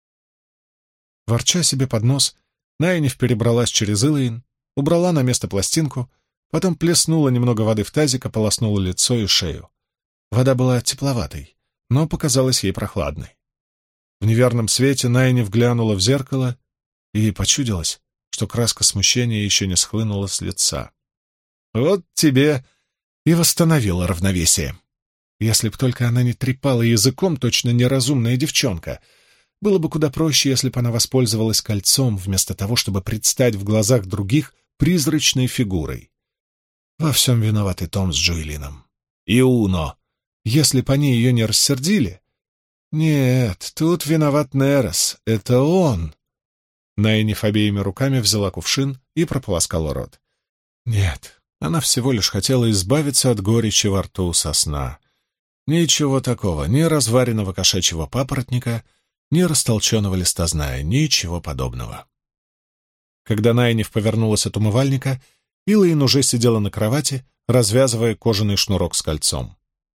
Ворча себе под нос, Найниф перебралась через Илэйн, убрала на место пластинку, потом плеснула немного воды в тазик, ополоснула лицо и шею. Вода была тепловатой, но показалась ей прохладной. В неверном свете Найниф глянула в зеркало и почудилась, что краска смущения еще не схлынула с лица. «Вот тебе и восстановила равновесие. Если б только она не трепала языком, точно неразумная девчонка. Было бы куда проще, если бы она воспользовалась кольцом, вместо того, чтобы предстать в глазах других призрачной фигурой. Во всем виноваты Том с Джоэлином. И Уно. Если б они ее не рассердили... Нет, тут виноват Нерос. Это он!» Найниф обеими руками взяла кувшин и прополоскала рот. Нет, она всего лишь хотела избавиться от горечи во рту со сна. Ничего такого, ни разваренного кошачьего папоротника, ни растолченого листозная, ничего подобного. Когда Найниф повернулась от умывальника, Илэйн уже сидела на кровати, развязывая кожаный шнурок с кольцом.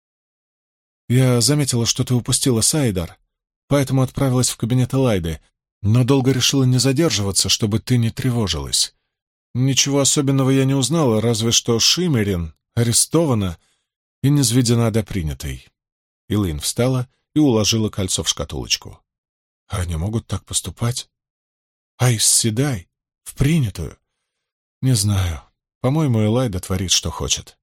«Я заметила, что ты упустила Сайдар, поэтому отправилась в кабинет Элайды, но долго решила не задерживаться, чтобы ты не тревожилась. Ничего особенного я не узнала, разве что Шиммерин арестована и низведена до принятой». Илэйн встала и уложила кольцо в шкатулочку. «Они могут так поступать? Айс Седай? В принятую? Не знаю. По-моему, Элайда творит, что хочет.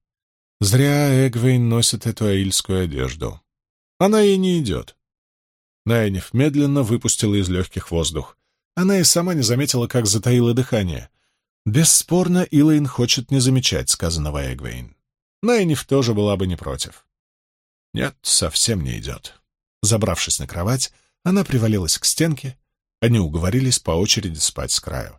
Зря Эгвейн носит эту аильскую одежду. Она ей не идет». Найниф медленно выпустила из легких воздух. Она и сама не заметила, как затаила дыхание. Бесспорно, Илэйн хочет не замечать сказанного Эгвейн. Найниф тоже была бы не против. Нет, совсем не идет. Забравшись на кровать, она привалилась к стенке. Они уговорились по очереди спать с краю.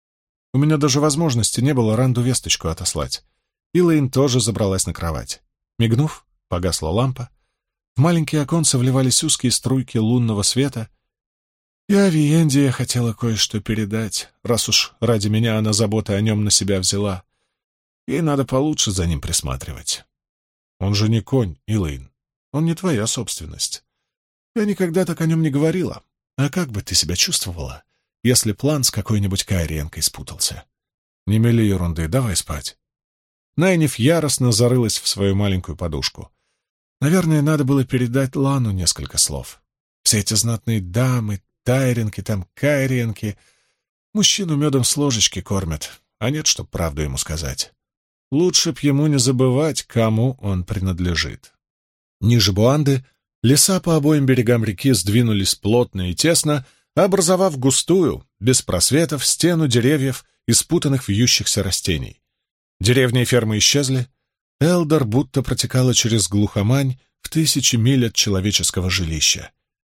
У меня даже возможности не было Ранду весточку отослать. Илэйн тоже забралась на кровать. Мигнув, погасла лампа. В маленькие оконца вливались узкие струйки лунного света. И Авиенде я хотела кое-что передать, раз уж ради меня она заботы о нем на себя взяла. Ей надо получше за ним присматривать. Он же не конь, Илэйн. Он не твоя собственность. Я никогда так о нем не говорила. А как бы ты себя чувствовала, если план с какой-нибудь Кайриенкой спутался? Не мели ерунды, давай спать. Найниф яростно зарылась в свою маленькую подушку. Наверное, надо было передать Лану несколько слов. Все эти знатные дамы, Тайренки, там Кайриенки. Мужчину медом с ложечки кормят, а нет, чтоб правду ему сказать. Лучше б ему не забывать, кому он принадлежит. Ниже Буанды леса по обоим берегам реки сдвинулись плотно и тесно, образовав густую, без просветов, стену деревьев и спутанных вьющихся растений. Деревни и фермы исчезли. Элдор будто протекала через глухомань в 1000 миль от человеческого жилища.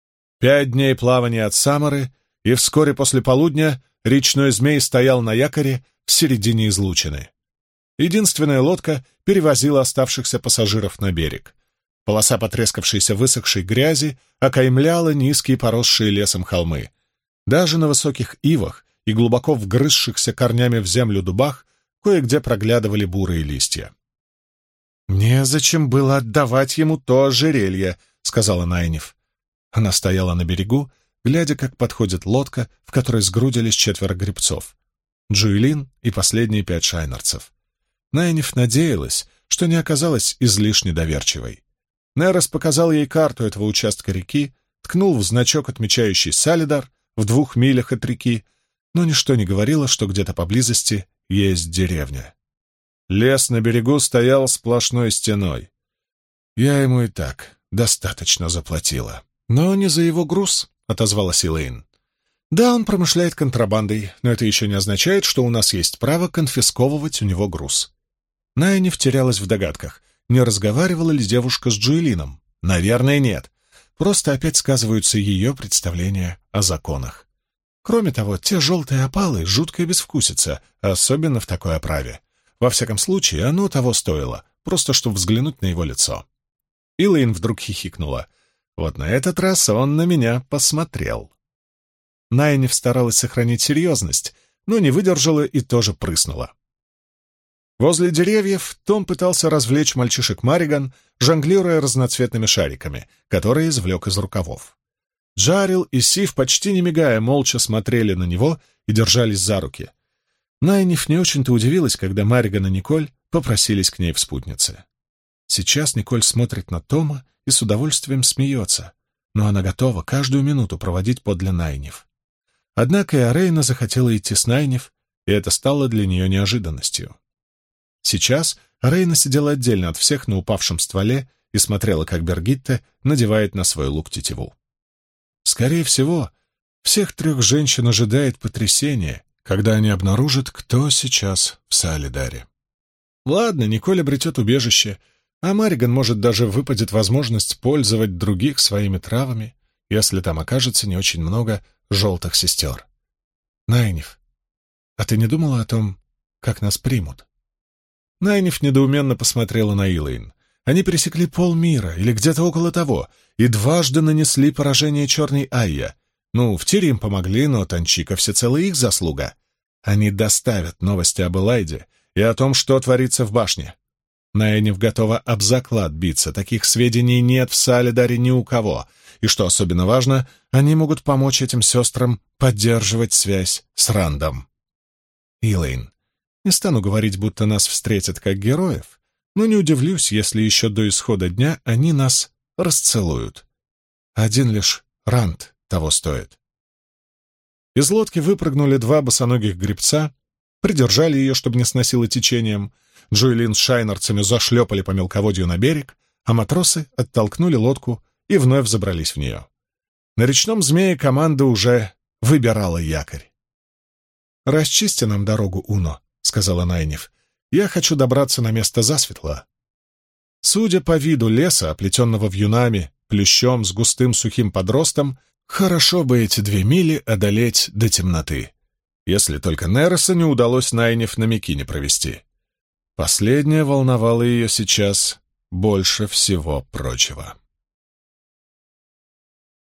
5 дней плавания от Самары, и вскоре после полудня речной змей стоял на якоре в середине излучины. Единственная лодка перевозила оставшихся пассажиров на берег. Полоса потрескавшейся высохшей грязи окаймляла низкие поросшие лесом холмы. Даже на высоких ивах и глубоко вгрызшихся корнями в землю дубах кое-где проглядывали бурые листья. «Незачем было отдавать ему то ожерелье», — сказала Найниф. Она стояла на берегу, глядя, как подходит лодка, в которой сгрудились 4 гребцов. Джоэлин и последние 5 шайнарцев. Найниф надеялась, что не оказалась излишне доверчивой. Нерос показал ей карту этого участка реки, ткнул в значок, отмечающий Салидар, в 2 милях от реки, но ничто не говорило, что где-то поблизости есть деревня. Лес на берегу стоял сплошной стеной. Я ему и так достаточно заплатила. Но не за его груз, — отозвалась Илэйн. Да, он промышляет контрабандой, но это еще не означает, что у нас есть право конфисковывать у него груз. Найниф терялась в догадках, не разговаривала ли девушка с Джоэлином. Наверное, нет. Просто опять сказываются ее представления о законах. Кроме того, те желтые опалы — жуткая безвкусица, особенно в такой оправе. Во всяком случае, оно того стоило, просто чтобы взглянуть на его лицо. Элэйн вдруг хихикнула. Вот на этот раз он на меня посмотрел. Найниф старалась сохранить серьезность, но не выдержала и тоже прыснула. Возле деревьев Том пытался развлечь мальчишек Марриган, жонглируя разноцветными шариками, которые извлек из рукавов. Джарил и Сив, почти не мигая, молча смотрели на него и держались за руки. Найниф не очень-то удивилась, когда Марриган и Николь попросились к ней в спутницы. Сейчас Николь смотрит на Тома и с удовольствием смеется, но она готова каждую минуту проводить подле Найниф. Однако и Арейна захотела идти с Найниф, и это стало для нее неожиданностью. Сейчас Рейна сидела отдельно от всех на упавшем стволе и смотрела, как Бергитта надевает на свой лук тетиву. Скорее всего, всех трех женщин ожидает потрясение, когда они обнаружат, кто сейчас в Солидаре. Ладно, Николь обретет убежище, а Марриган, может, даже выпадет возможность пользовать других своими травами, если там окажется не очень много желтых сестер. Найниф, а ты не думала о том, как нас примут? Найниф недоуменно посмотрела на Элэйн. Они пересекли полмира, или где-то около того, и дважды нанесли поражение черной Айя. Ну, в тире им помогли, но Танчика всецело их заслуга. Они доставят новости об Элайде и о том, что творится в башне. Найниф готова об заклад биться, таких сведений нет в Солидаре ни у кого, и, что особенно важно, они могут помочь этим сестрам поддерживать связь с Рандом. Элэйн, не стану говорить, будто нас встретят как героев, но не удивлюсь, если еще до исхода дня они нас расцелуют. Один лишь Ранд того стоит. Из лодки выпрыгнули два босоногих гребца, придержали ее, чтобы не сносило течением. Джоэлин с шайнерцами зашлепали по мелководью на берег, а матросы оттолкнули лодку и вновь забрались в нее. На речном змее команда уже выбирала якорь. «Расчисти нам дорогу, Уно», — сказала Найниф. «Я хочу добраться на место засветло». Судя по виду леса, оплетенного вьюнами, плющом с густым сухим подростом, хорошо бы эти 2 мили одолеть до темноты, если только Нереса не удалось Найниф на Микине провести. Последнее волновало ее сейчас больше всего прочего.